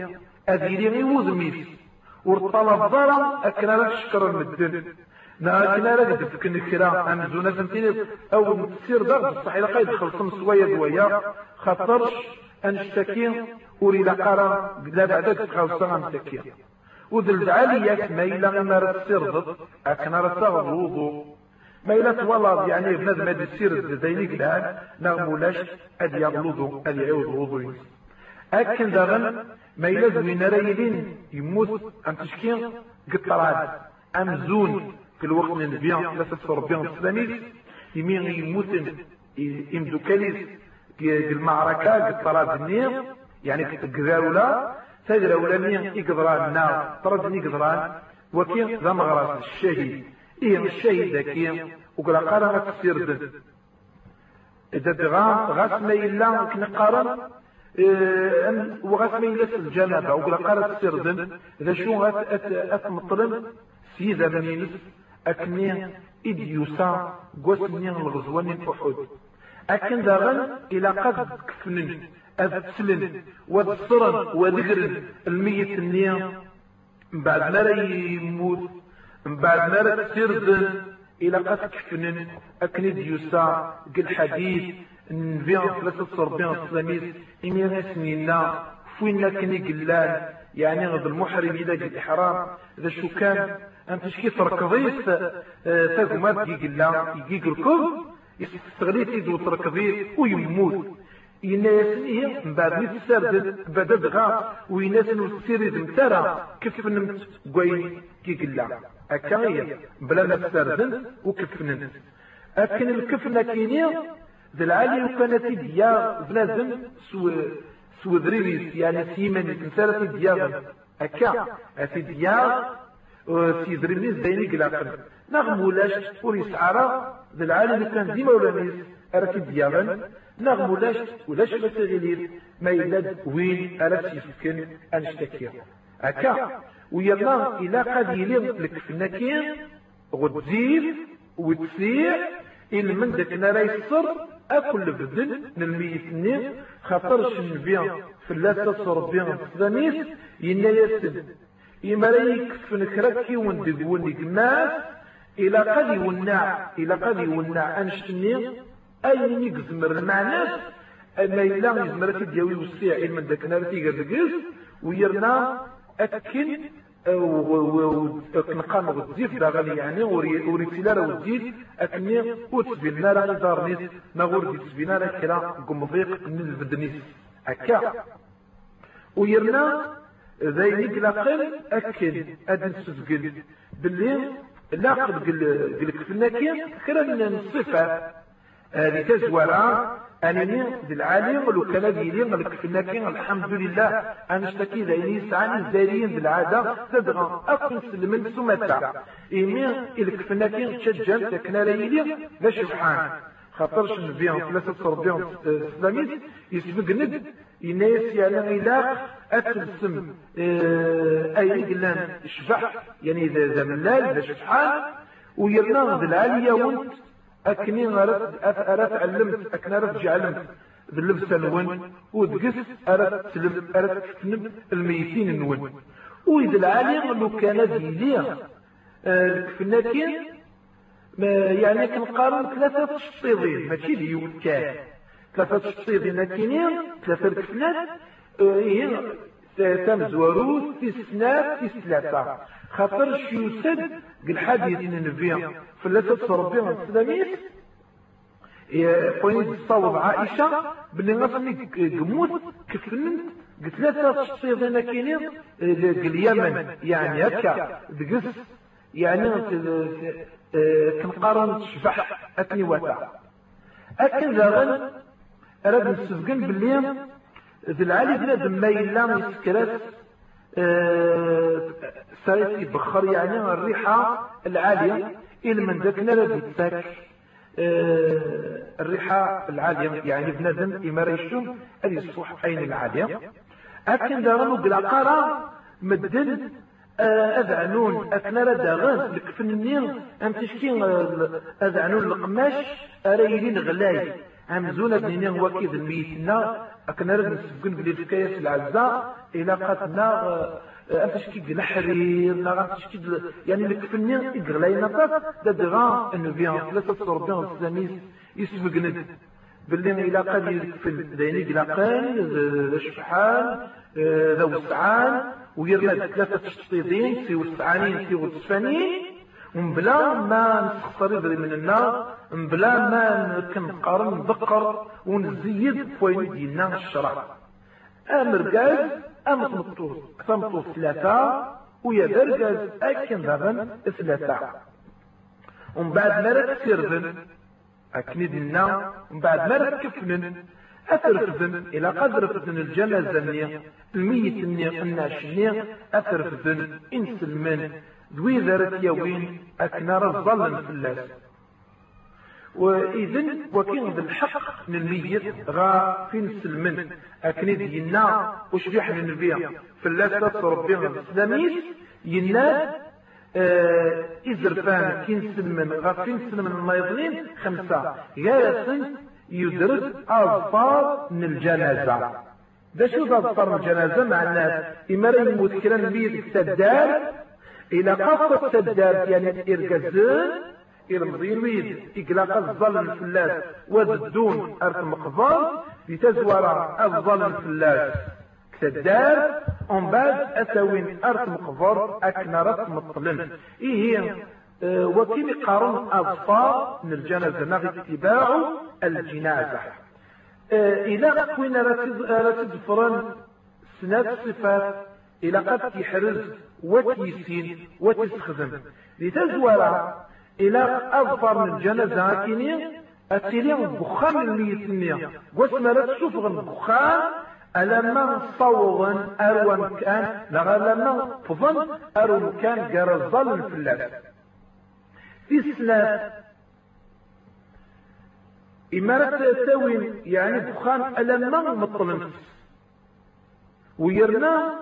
أذيلي غي وذميس ورطلب ضرا أكنا لك شكر المدن أكنا لك دفكن كرا أمزونا سنتين أو تصير ضغط الصحيح قايد خلصم سوية دوية خطرش أنشتكي وري لقرا لا بعدك خلصنا متكي وذل دعاليات ميلا ما رتصير ضد أكنا رتصاغ الوضوء ميلا تولد يعني بنادم هاد يصير زينيك الآن نغمولاش أدي يغلوضو أدي يعود الوضوء أكن داغن ميلا زوين رايلين يموت أم تشكين قطرات أمزون في الوقت من البيان لا تصور بيان السلاميس يمين يموت يمدو كاليس المعركة قطرات النير يعني قذاولا تجرى ولمين يقدران النار طردني يقدران وكين ذا مغرس الشهيد إيه الشهيد ذاكين وقال قارن تسير دن إذا تغام غسمي الله كنقارن إيه وغسمي لس الجنابة وقال قارن تسير دن إذا شو أتمطلن سيدة منينس أكنين إديوسا قوسنين الغزوان أحد أكن داغن إلى قد كفنن أذسلن وذصرن وذكرن الميت النية من بعد ما لا يموت من بعد ما لا تسردن إلى قد كفنن أكن ديوسا قل حديث نبيان ثلاثة صربيان السلاميس إمينا سنينا فوين لكني قلال يعني غض المحرم إذا قل إحرام إذا شو كان أنت شكي تركضيس تاقمات يقلا يقيق الكذ يستغليت إذا تركضيس ويموت يناسنيه من بعد ميت سردن بعد دغا ويناسن وسيري دمتارا كيف نمت قوي يقلا أكاية بلا ما سردن وكيف نمت أكن الكفنة كينيا ذا العالي وكانت ديا بنادم سو سو دريريس يعني سيمن تنسالة ديا أكا أتي ديا في دريريس ديني قلاقن نغم ولاش وريسعارا ذا العالي كان ديما ولانيس أراكي ديابا نغم ولاش ولاش بسغليل ما يلاد وين أراك يسكن أنشتكيا أكا ويلا إلا قد يليغ لك في النكين غدزيل وتسيع إن من ذاك نرى يصر أكل بدل نلميت النيل خاطرش النبيان في اللاتة صربيان الثانيس ينا يسد إما لا يكفن كراكي وندقوني قماس إلى قد يونع إلى قد يونع أنشتني أي نقزمر المعناس أما إلا يزمر تديوي وسيع إلمن ذاك نرى تيقردقز ويرنا أكن ونقام غدزيف داغني يعني وريتيلا وديت أكني وتسبيل نارا دارنيس نغور تسبيل نارا كلا قمضيق نلفدنيس أكا ويرنا ذي نقلقل أكن أدن سفقل باللي لاقل قلك في النكين كلا من الصفة هذه تزورا أنني بالعالم ولو كان ديلي لك في النكين الحمد لله أنا اشتكي ذيني سعاني الزاريين بالعادة تدغى أقل سلمن سمتا إيمي إلك في النكين تشجل تكنا ليلي لا شبحان خاطرش نبيهم ثلاثة صربيهم سلاميس يسبق ند يناس يعني غلاق أتلسم أي قلان شبح يعني ذا ملال ذا شبحان ويرنا ذا العالية وانت أكني أردت أردت علمت أكن أردت جعلمت باللبس النون ودقس أردت تلم أردت تنم الميتين النون وإذا العالم لو كان ديليا في النكين يعني كنقارن ثلاثة شطيضين ماشي ديول كان ثلاثة شطيضين نكينين ثلاثة كفنات هي تمزوروث في سنات في ثلاثة خاطر يوسد بالحديث النبي فلاتة صربيهم السلاميس قوين تصاوب عائشة باللي غصني قموت كفننت قلت لا تصيغنا كينين اليمن يعني هكا بقص يعني كنقارن تشبح أتني واتا أكن زاغن أراد نسفقن باللي ذي العالي بنادم ما يلا يسكرس سايتي بخر يعني الريحة العالية إلى من ذاكنا لدي تاك الريحة العالية يعني بنادم إماريشون هذه الصح عين العالية أكن دارنو قلاقارا مدن أذعنون أكنا رداغان لكفنين أم تشكين أذعنون القماش أريلين غلاي أمزون بنين وكيد الميتنا أكنا رد نسبقن بلي الحكاية العزة إلا قاتنا أنتش كي الحرير نغانتش كي يعني مكفني إقغلاينا طاس دادغا أنو بيان ثلاثة صوربين السلاميس يسبقند باللي إلا قد يكفل دايني إلا قال شحال ذا وسعان ويرنا ثلاثة تشطيطين في وسعانين في وسفانين ومبلا ما نستخسر يدري من النار مبلا ما كنقارن نذكر ونزيد فوين ديالنا الشرع امركاز ام تمطوس تمطوس ثلاثة ويا دركاز اكن ضربن ثلاثة ومن بعد ما ركسربن اكني دينا ومن بعد ما ركفنن اثرفذن الى قدر فذن الجنازه النية الميت النية الناشنية اثرفذن انسلمن ذوي ذرت يوين اكنار الظلم في اللاس واذن وكين بالحق من الميت غا فين سلمن اكني دينا وشبيح من البيع في اللاس تصرف بها الاسلاميس يناد آه إزرفان كين سلمن غا فين سلمن المايضين خمسة ياسن يدرس أظفار من الجنازة ده شو أظفار من الجنازة مع الناس إما رأي المذكرة الميت السدار إلى قصة السدار يعني إرقزان إرمضين ويد إقلاق الظلم الفلاس وزدون أرث مقبار لتزور الظلم الفلاس كسدار ومن بعد أسوين أرث مقبار أكنرت مطلن إيه هي أه وكيم قارن أظفار من الجنازة نغي اتباع الجنازة أه إلى قوين رتد فرن سنة صفات إلى قد تحرز وتيسين وتسخزن لتزور إلى أظفار من الجنازة كيني أتيلين بخان الميتنية واسمى لا تشوف البخان ألما صوغا أروان كان لغلما فظن أروان كان قرزل في اللاس إسلام إمارة تاوين يعني دخان ألما مطلن ويرنا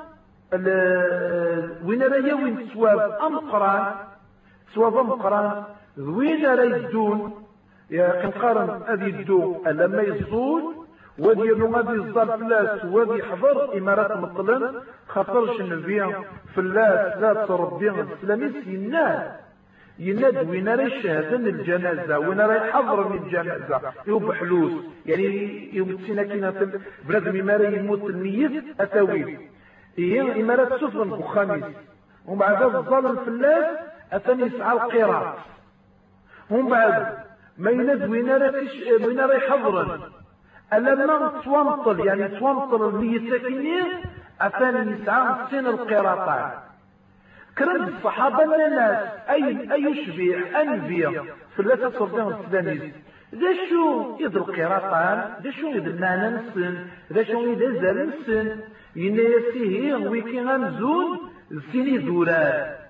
وين راه يوين سواب أمقران سواب أمقران وين راه يدون يا كنقارن هذه الدو ألما يزول وادي يرنو غادي يصدر فلاس وادي يحضر إمارة مطلن خاطرش النبي فلاس لا تربي الإسلامي يناد يناد وين راه يشهدن الجنازه وين راه يحضر من الجنازه يوب حلوس يعني يمتسينا كينا بلاد ميمارة يموت الميت اتاويل هي امارة سفر الخميس ومن بعد الظالم الفلاس اثني يسعى القراط ومن بعد ما يناد وين راه وين راه يحضرن الا تومطل يعني تومطل الميت ساكنين اثني يسعى سن القراطات كرم الصحابة الناس أي أي شبيع أنبياء ثلاثة صرفهم السلاميز ذا شو يد القراطان ذا شو يد المعنى نسن ذا شو يد الزر نسن يناسيه ويكي غمزون سيني دورات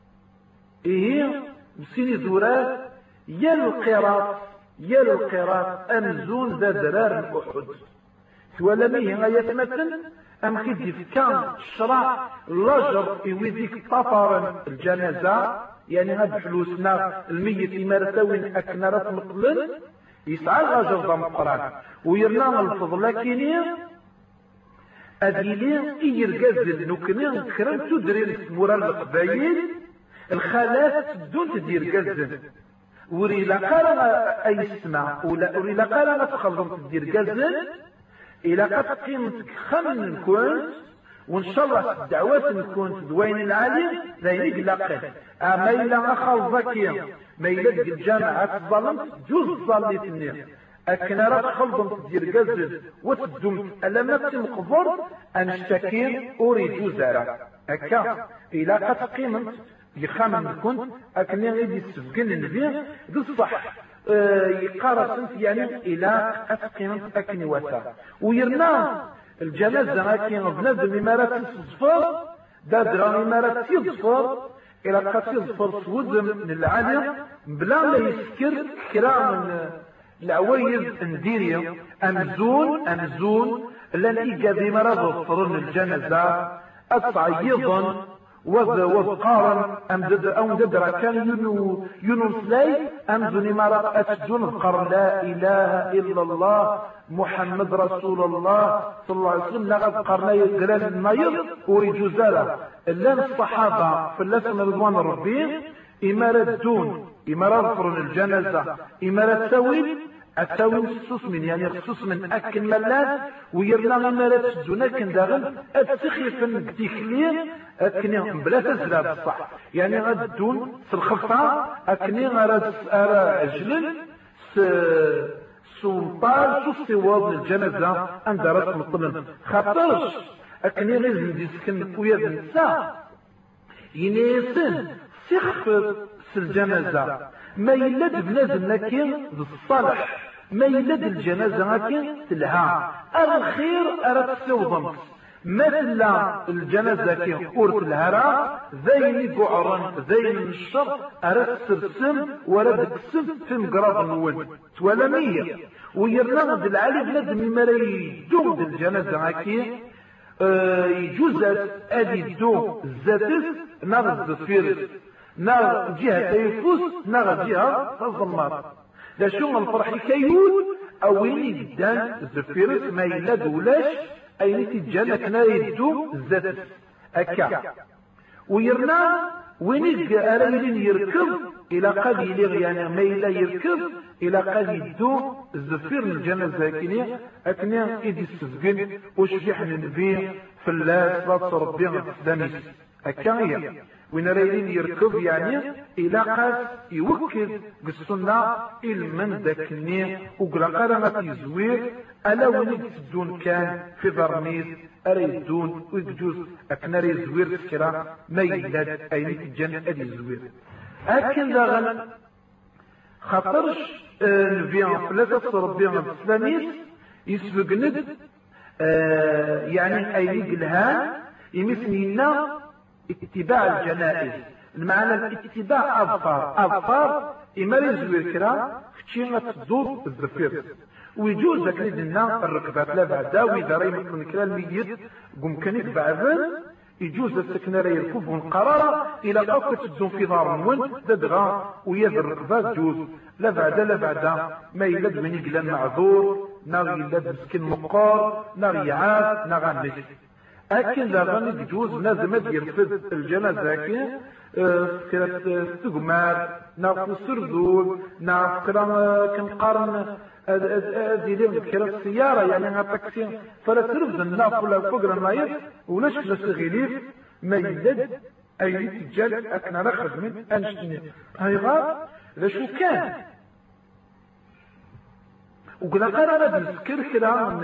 إيه سيني دورات يا القراط يا القراط أمزون ذا درار الأحد ثوالميه غاية مثل أم خدي كان شرع لجر ويديك طفرا الجنازة يعني هاد فلوسنا الميت إمارة وين أكنرت مقلل يسعى الغجر ضم قران ويرنا الفضل كيني أديلين إيرقازل نكنين كرم تدري مورا القبايل الخالات دون تدير قازل وري لقارا أي اسمع وري لقارا تخلص تدير قازل إلى قد قيمتك خمن كنت وإن شاء الله الدعوات كنت دوين العالم لا يقلق أما إلا أخل ذكيا ما يلقى الجامعة الظلم جوز الظلمية النية أكنا راه خلطم تدير قزل وتدوم ألما تنقفر أن اشتكين أوري جوزارة أكا إلا قد قيمت يخامن كنت أكنا غير يسفقن النبي ذو الصح يقارس يعني الى اتقين اكني وسا ويرنا الجنازه كاين بنادم امارات الصفر دادرا امارات يصفر الى قد يصفر سود من العالم بلا ما يسكر كرا من العوايد نديريا امزون امزون التي قد مرض فرن الجنازه الصعيضا وذ وذقارا أمدد أو ددر كان ينو يونس لاي أمدني مرة أتدون قر لا إله إلا الله محمد رسول الله صلى الله عليه وسلم لقد قرنا يقران الميض ورجوزالا إلا الصحابة فلسنا رضوان ربي إمارة دون إمارة فرن الجنازة إمارة سويل التاويل خصوص من يعني خصوص من أكن ملات ويرنا إمارة الدون أكن داغل أتسخيف التكلير أكني بلا تزرع بصح يعني غاد دون الخفة أكني غاد عجل سلطان شوف سواد الجنازة عند راس مطلن خاطرش أكني غير يسكن ويا النساء ينيسن سخف الجنازة ما يلد بلازم لكن بالصالح ما يلد الجنازة لكن تلها الخير أرد سوضم مثل الجنازة كي قرط الهراء ذين قعرا ذين الشر أرد سرسم ورد كسم في مقراب النول تولمية ويرنغد العالي بلاد مما يدوم الجنازة كي آه يجوز أدي الدوم الزاتف نغد فيرس نغ جهة يفوس نغ جهة تظمر لا شو الفرح كيول او وين جدا الزفيرس ما يلاد ولاش اي تجانا كنا يدو الزات اكا ويرنا وين اريلين يركب الى قليل يعني ما يلا يركب الى قليل يدو الزفير من الجنة زاكينية اكنا ايدي السفقن وشجح النبي في الله صلاة ربي الاسلامي اكا هي وين رايدين يركب يعني الى قاس يوكل بالسنه المن داكني وقلا قرا يزوير الا وين تدون كان في برنيس اريدون ويجوز اكنا يزوير فكره ما يلاد اين تجن ادي يزوير لكن داغن خاطرش نبيان ثلاثه ربيان الاسلاميين يسبق ند آه يعني اين الهان يمثلنا اتباع الجنائز المعنى الاتباع أظفار أظفار إما يزوي كرا فتشينا تدور الزفير ويجوز لك لنا الركبات لا بعدا وإذا رأي مثل كرا الميت قم كانك بعثا يجوز السكنة يركب قرارا إلى قوة تدون في دار من ددغا ويد الركبات جوز لا بعدا لا بعدا ما يلد من يقلن معذور ناغ يلد مسكين مقار ناغ يعاد ناغ عنك أكن ذا غني يجوز لازم يرفض الجنازة كي كانت تقمار ناقو سردول ناقو كنقارن هذه كرا السيارة يعني هالتاكسي فلا ترفض الناقو ولا فقر النايف ولاش لا تغيليف ما يلد أي تجال أكنا نخرج من أنشتني هاي غاب لشو كان وقلا قرر نذكر كرا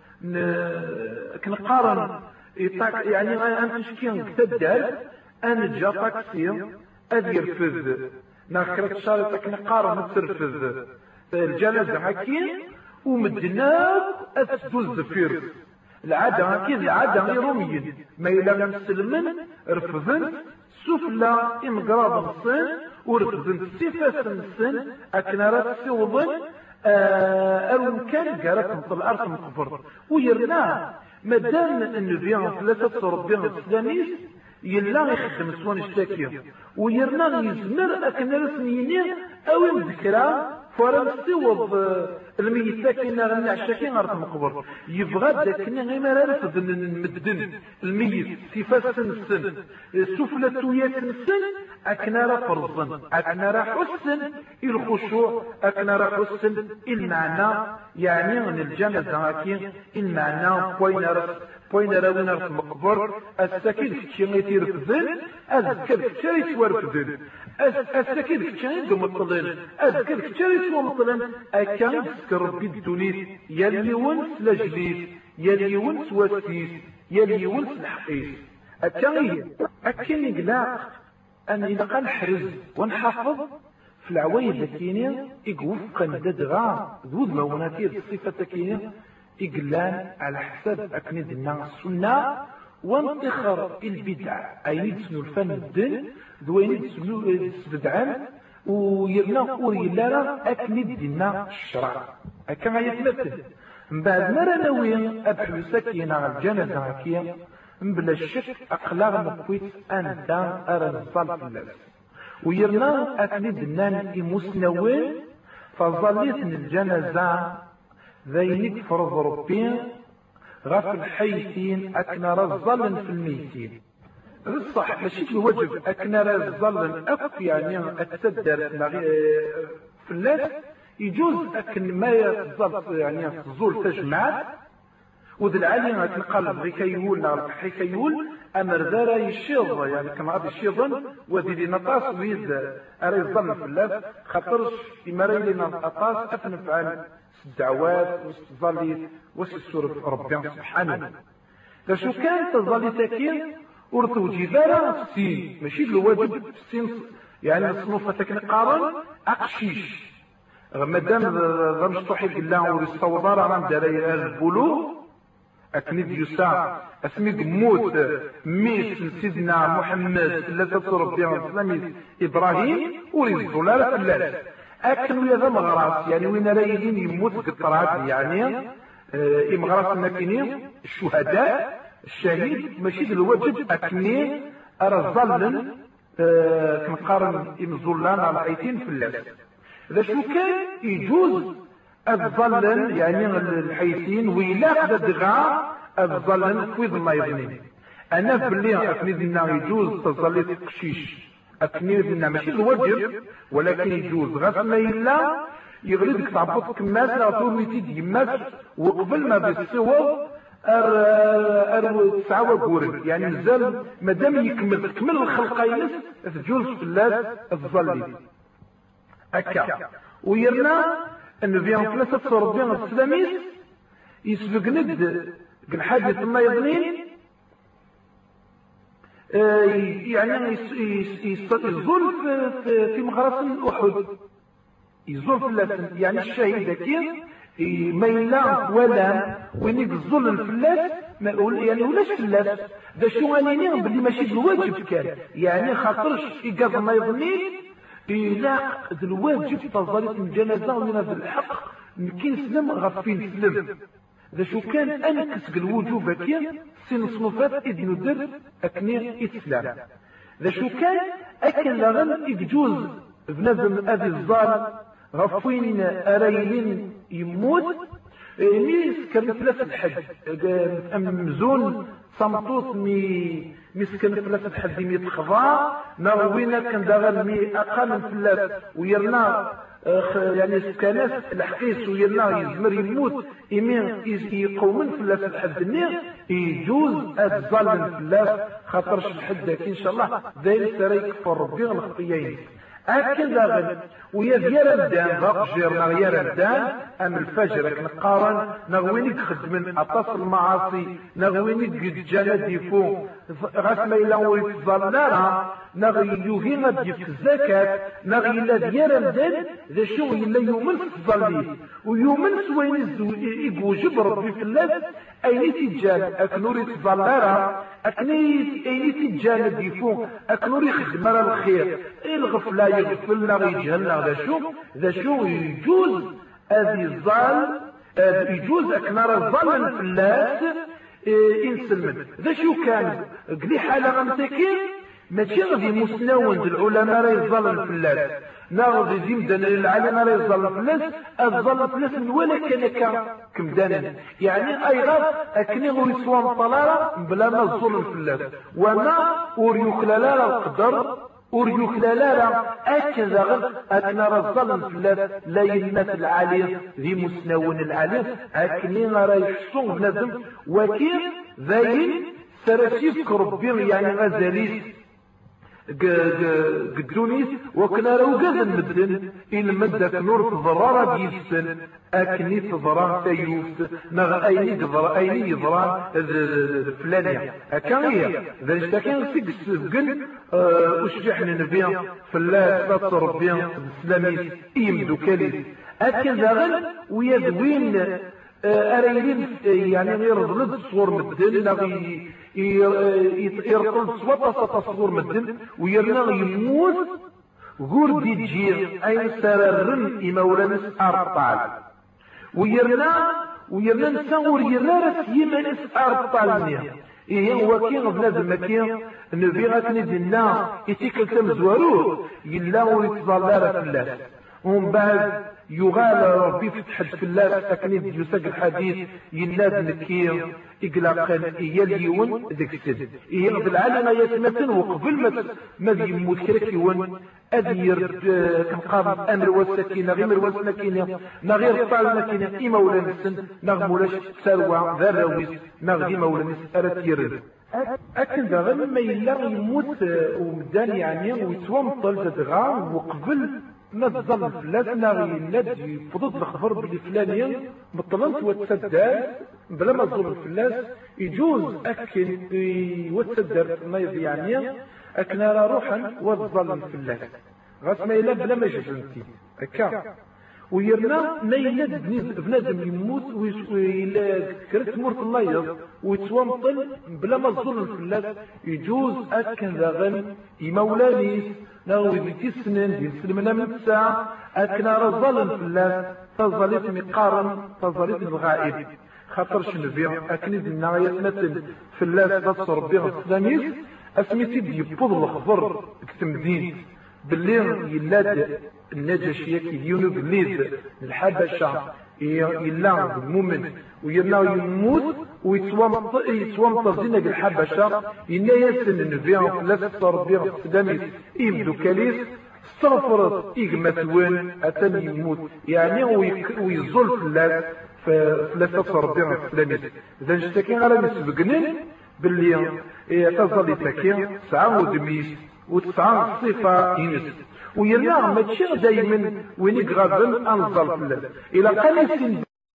كنقارن يعني أنا شكين كتبدال أنا جا تاكسي أدي يرفض ناخرت شارع تاك نقارن ترفض الجنازة هكين ومدناك أتدو الزفير العادة هكين العادة روميين ما إلا مسلمن رفضن سفلى إمقراب الصين ورفضن سيفاس الصين أكنارات سيوضن أرون كان قالت نطل الأرض مقبر ويرناه مادام النبي ثلاثة ربيان الإسلاميين يلا يخدم سوان الشاكية ويرنا يزمر أكن رسميين أو الذكرى فرنسي وض الميت لكن غنى الشاكين غير مقبر يبغى داكني غير ما رفض المدن الميت صفات سن السن سفلة ويات السن أكنا راه فرضا أكنا راه حسن الخشوع أكنا راه حسن المعنى يعني من الجنة هاكي المعنى وين راه وين راه وين راه مقبر السكين كي يرفضن أذكر كي يتورفضن السكين كي يدمطلن أذكر كي يتومطلن أكان يذكر ربي الدنيا يلي ونس لجليس يلي ونس وسيس يلي ونس الحقيس أكان أكان يقلاق أن إذا قال نحرز ونحافظ في العوايد الكينية يقوفقا ددغا ذو الموناتير الصفة الكينية يقلان على حساب أكنيد الناس السنة وانتخر البدع أي يتسنو الفن الدن ذوين يتسنو البدعان ويرنا وريلانا أكنيد النا الشرع كما يتمثل من بعد نرى نوين أبحث سكينة على الجنة هكية بلا شك أقلاغ نقويت أنت أرزال في الناس ويرنا أكلي دنان إمسنوين فظليت الجنازة ذينك فرض ربي غف الحيتين أكنا رزلا في الميتين الصح ماشي الوجب أكنا رزلا أكف يعني أتسدر في الناس يجوز أكن ما يزلط يعني تزول تجمعات وذ العالي كنقال غي كيقول غي كيقول امر دارا يشيض يعني كما غادي يشيضن ودي لي نطاس ويد ارا يظل في الله خاطرش كيما راه لينا نطاس افنف عن الدعوات واستظلي واستسور ربي سبحانه دا شو كان تظلي تاكين ورثو جبارة السين ماشي الواجب السين يعني الصنوفة تاكن قارن اقشيش مادام غمشطوحي بالله ورستوضار راه دارا البلوغ أكنيد يساع اسمي موت ميت سيدنا محمد ثلاثة ربي وسلم إبراهيم ورزقوا لا فلاس أكنوا يا ذا مغراس يعني وين رايدين يموت قطرات يعني اه مغراس ماكينين الشهداء الشهيد ماشي الواجب أكني أرزلن اه كنقارن إمزولان على عيتين فلاس إذا شو كان يجوز الظلن يعني الحيتين ويلا قد دغا الظلن كويض ما يظنين انا بلي اكنيدنا يجوز تظلي تقشيش اكنيدنا ماشي الواجب ولكن يجوز غير ما يلا يغلبك تعبط كماس لا توليتي يماس وقبل ما بالصور ار ار تسعه قورن يعني مازال مادام يكمل تكمل الخلقه ينس تجوز في الناس الظلي هكا ويرنا أنه بيان ثلاثة صور بيان السلاميس يسبق ند قل حاجة ما يظنين آه يعني يزول في, في مغرس أحد يزول في اللسن يعني الشهيد كين ما يلا ولا وينيك الظل في اللس يعني ولاش في اللس دا شو غانيني بلي ماشي بالواجب كان يعني خاطرش يقاض ما يظنين إلا الواجب تظلت الجنازة ومن في الحق كي سلم غفين سلم ذا شو كان أنكس الوجوب كي سن صنوفات إذ ندر أكني إسلام ذا شو كان أكن لغن يجوز بنظم أبي الظالم غفين أريلين يموت ميس كان ثلاثة الحج مزون صمتوط مي مسكن ثلاثة حد مي تخضع نروينا كان داغل مي أقل من ثلاث ويرنا يعني سكانات الحقيس ويرنا يزمر يموت إمين يقومن ثلاثة الحد النير يجوز الظلم ثلاث خاطرش الحد إن شاء الله ذلك سريك فربي الخطيين أكن داغل ويا ديال الدان باق جيرنا غير الدان أم الفجر نقارن نغوينيك خدمن أطاس المعاصي نغوينيك قد جانا ديفو غاس ما إلا ويتظلنا نغي يوهي غدي في الزكاة نغي إلا ديال الدان ذا شو إلا يومن في الظلي ويومن سوين يقوجب ربي في الناس أين تجال أكنوري تظلنا أكني أين تجال ديفو أكنوري خدمنا الخير الغفلة يغفلنا غيجهلنا ذا شو ذا شو يجوز هذه الظل يجوز أكنار الظلم في الناس إنسلمن ذا شو كان قلي حالة غمسكين ماشي غادي مسنون العلماء راه يظلم في الناس ناغذ ديم دنا العالم راه يظلم في الناس الظلم في الناس من ولا كان كمدانا يعني اي غاف اكني غوري سوام طلالة بلا ما الظلم في الناس وما وريوك لا القدر وريوك لا اكذا غير اكنا الظلم في الناس لا يمات العالي ذي مسنون العالم اكني راه يحسون بنادم وكيف ذاين سرسيف ربي يعني غزاليس قدونيس وكنا راو قاذا المدن إن مدك نور تضرار بيسن أكني تضرار تيوفت نغ أيني تضرار أيني يضرار فلانية أكاية ذلك كان سيك السبقن أشجحنا نبيا فلا تطر بيا السلامي إيمدو كاليس أكن ذاغل ويذوين أريلين يعني غير ضلد صور مدن نغي يرقل صوت تصور مدن ويرنا يموت غور دي جير أي سررن إمولانس أرطال ويرنا ويرنا نسور يرارس يمانس أرطال إيه هو كي بنادم مكين نبي غاتني دينا يتيكل تمزوروه يلا ويتظلر في الله ومن بعد يغال ربي فتح الفلاس أكني يساق الحديث يناد نكير إقلاقا إيا اليون ذيك السد إيا بالعالم يتمثل وقبل ما ما يموت كركيون أدير كنقام أمر والسكينة غير والسكينة نغير طال المكينة إما ولا نسن نغمولاش سروع ذا الرويس نغدي مولا نسألة يرد أكن ذا غير ما يلا يموت ومدان يعني ويتومطل تدغى وقبل ما تظل فلاس ناغي الناد فضد الخبر بلي فلانيا مطلنت وتسدال بلا ما تظل الفلاس يجوز أكن وتسدال نايض يعني أكن راه روحا وتظل الفلاس غاس ما يلا بلا ما يجفنتي هكا ويرنا ما يلاد بنادم يموت ويلا كرت مرت النايض ويتومطل بلا ما تظل الفلاس يجوز أكن ذا غن يمولانيس ناوي بيتي سنين ديال سلمنا من الساعة أكنا رزالا في الله تظلت مقارا تظلت الغائب خاطر شنو بيع أكني دينا يتمثل في الله تصر بها السلاميس أسميتي دي بضل الخبر كتمدين باللي يلاد النجاشية كيديونو بالليل الحبشة يلا المؤمن ويلا يموت ويتوامط يتوامط زينك الحبشة إنا يسن النبي لا تصر بها السلاميس يبدو كاليس استغفرت إجمة وين أتاني يموت يعني ويزول في الله فلا تصر بها السلاميس إذا نشتكي على نسبقنين باللي تظل تكين ساعة ودميس وتسعة صفة ينس ويلا ما تشير دايما وين يقرب أنزل في الله إلى قليل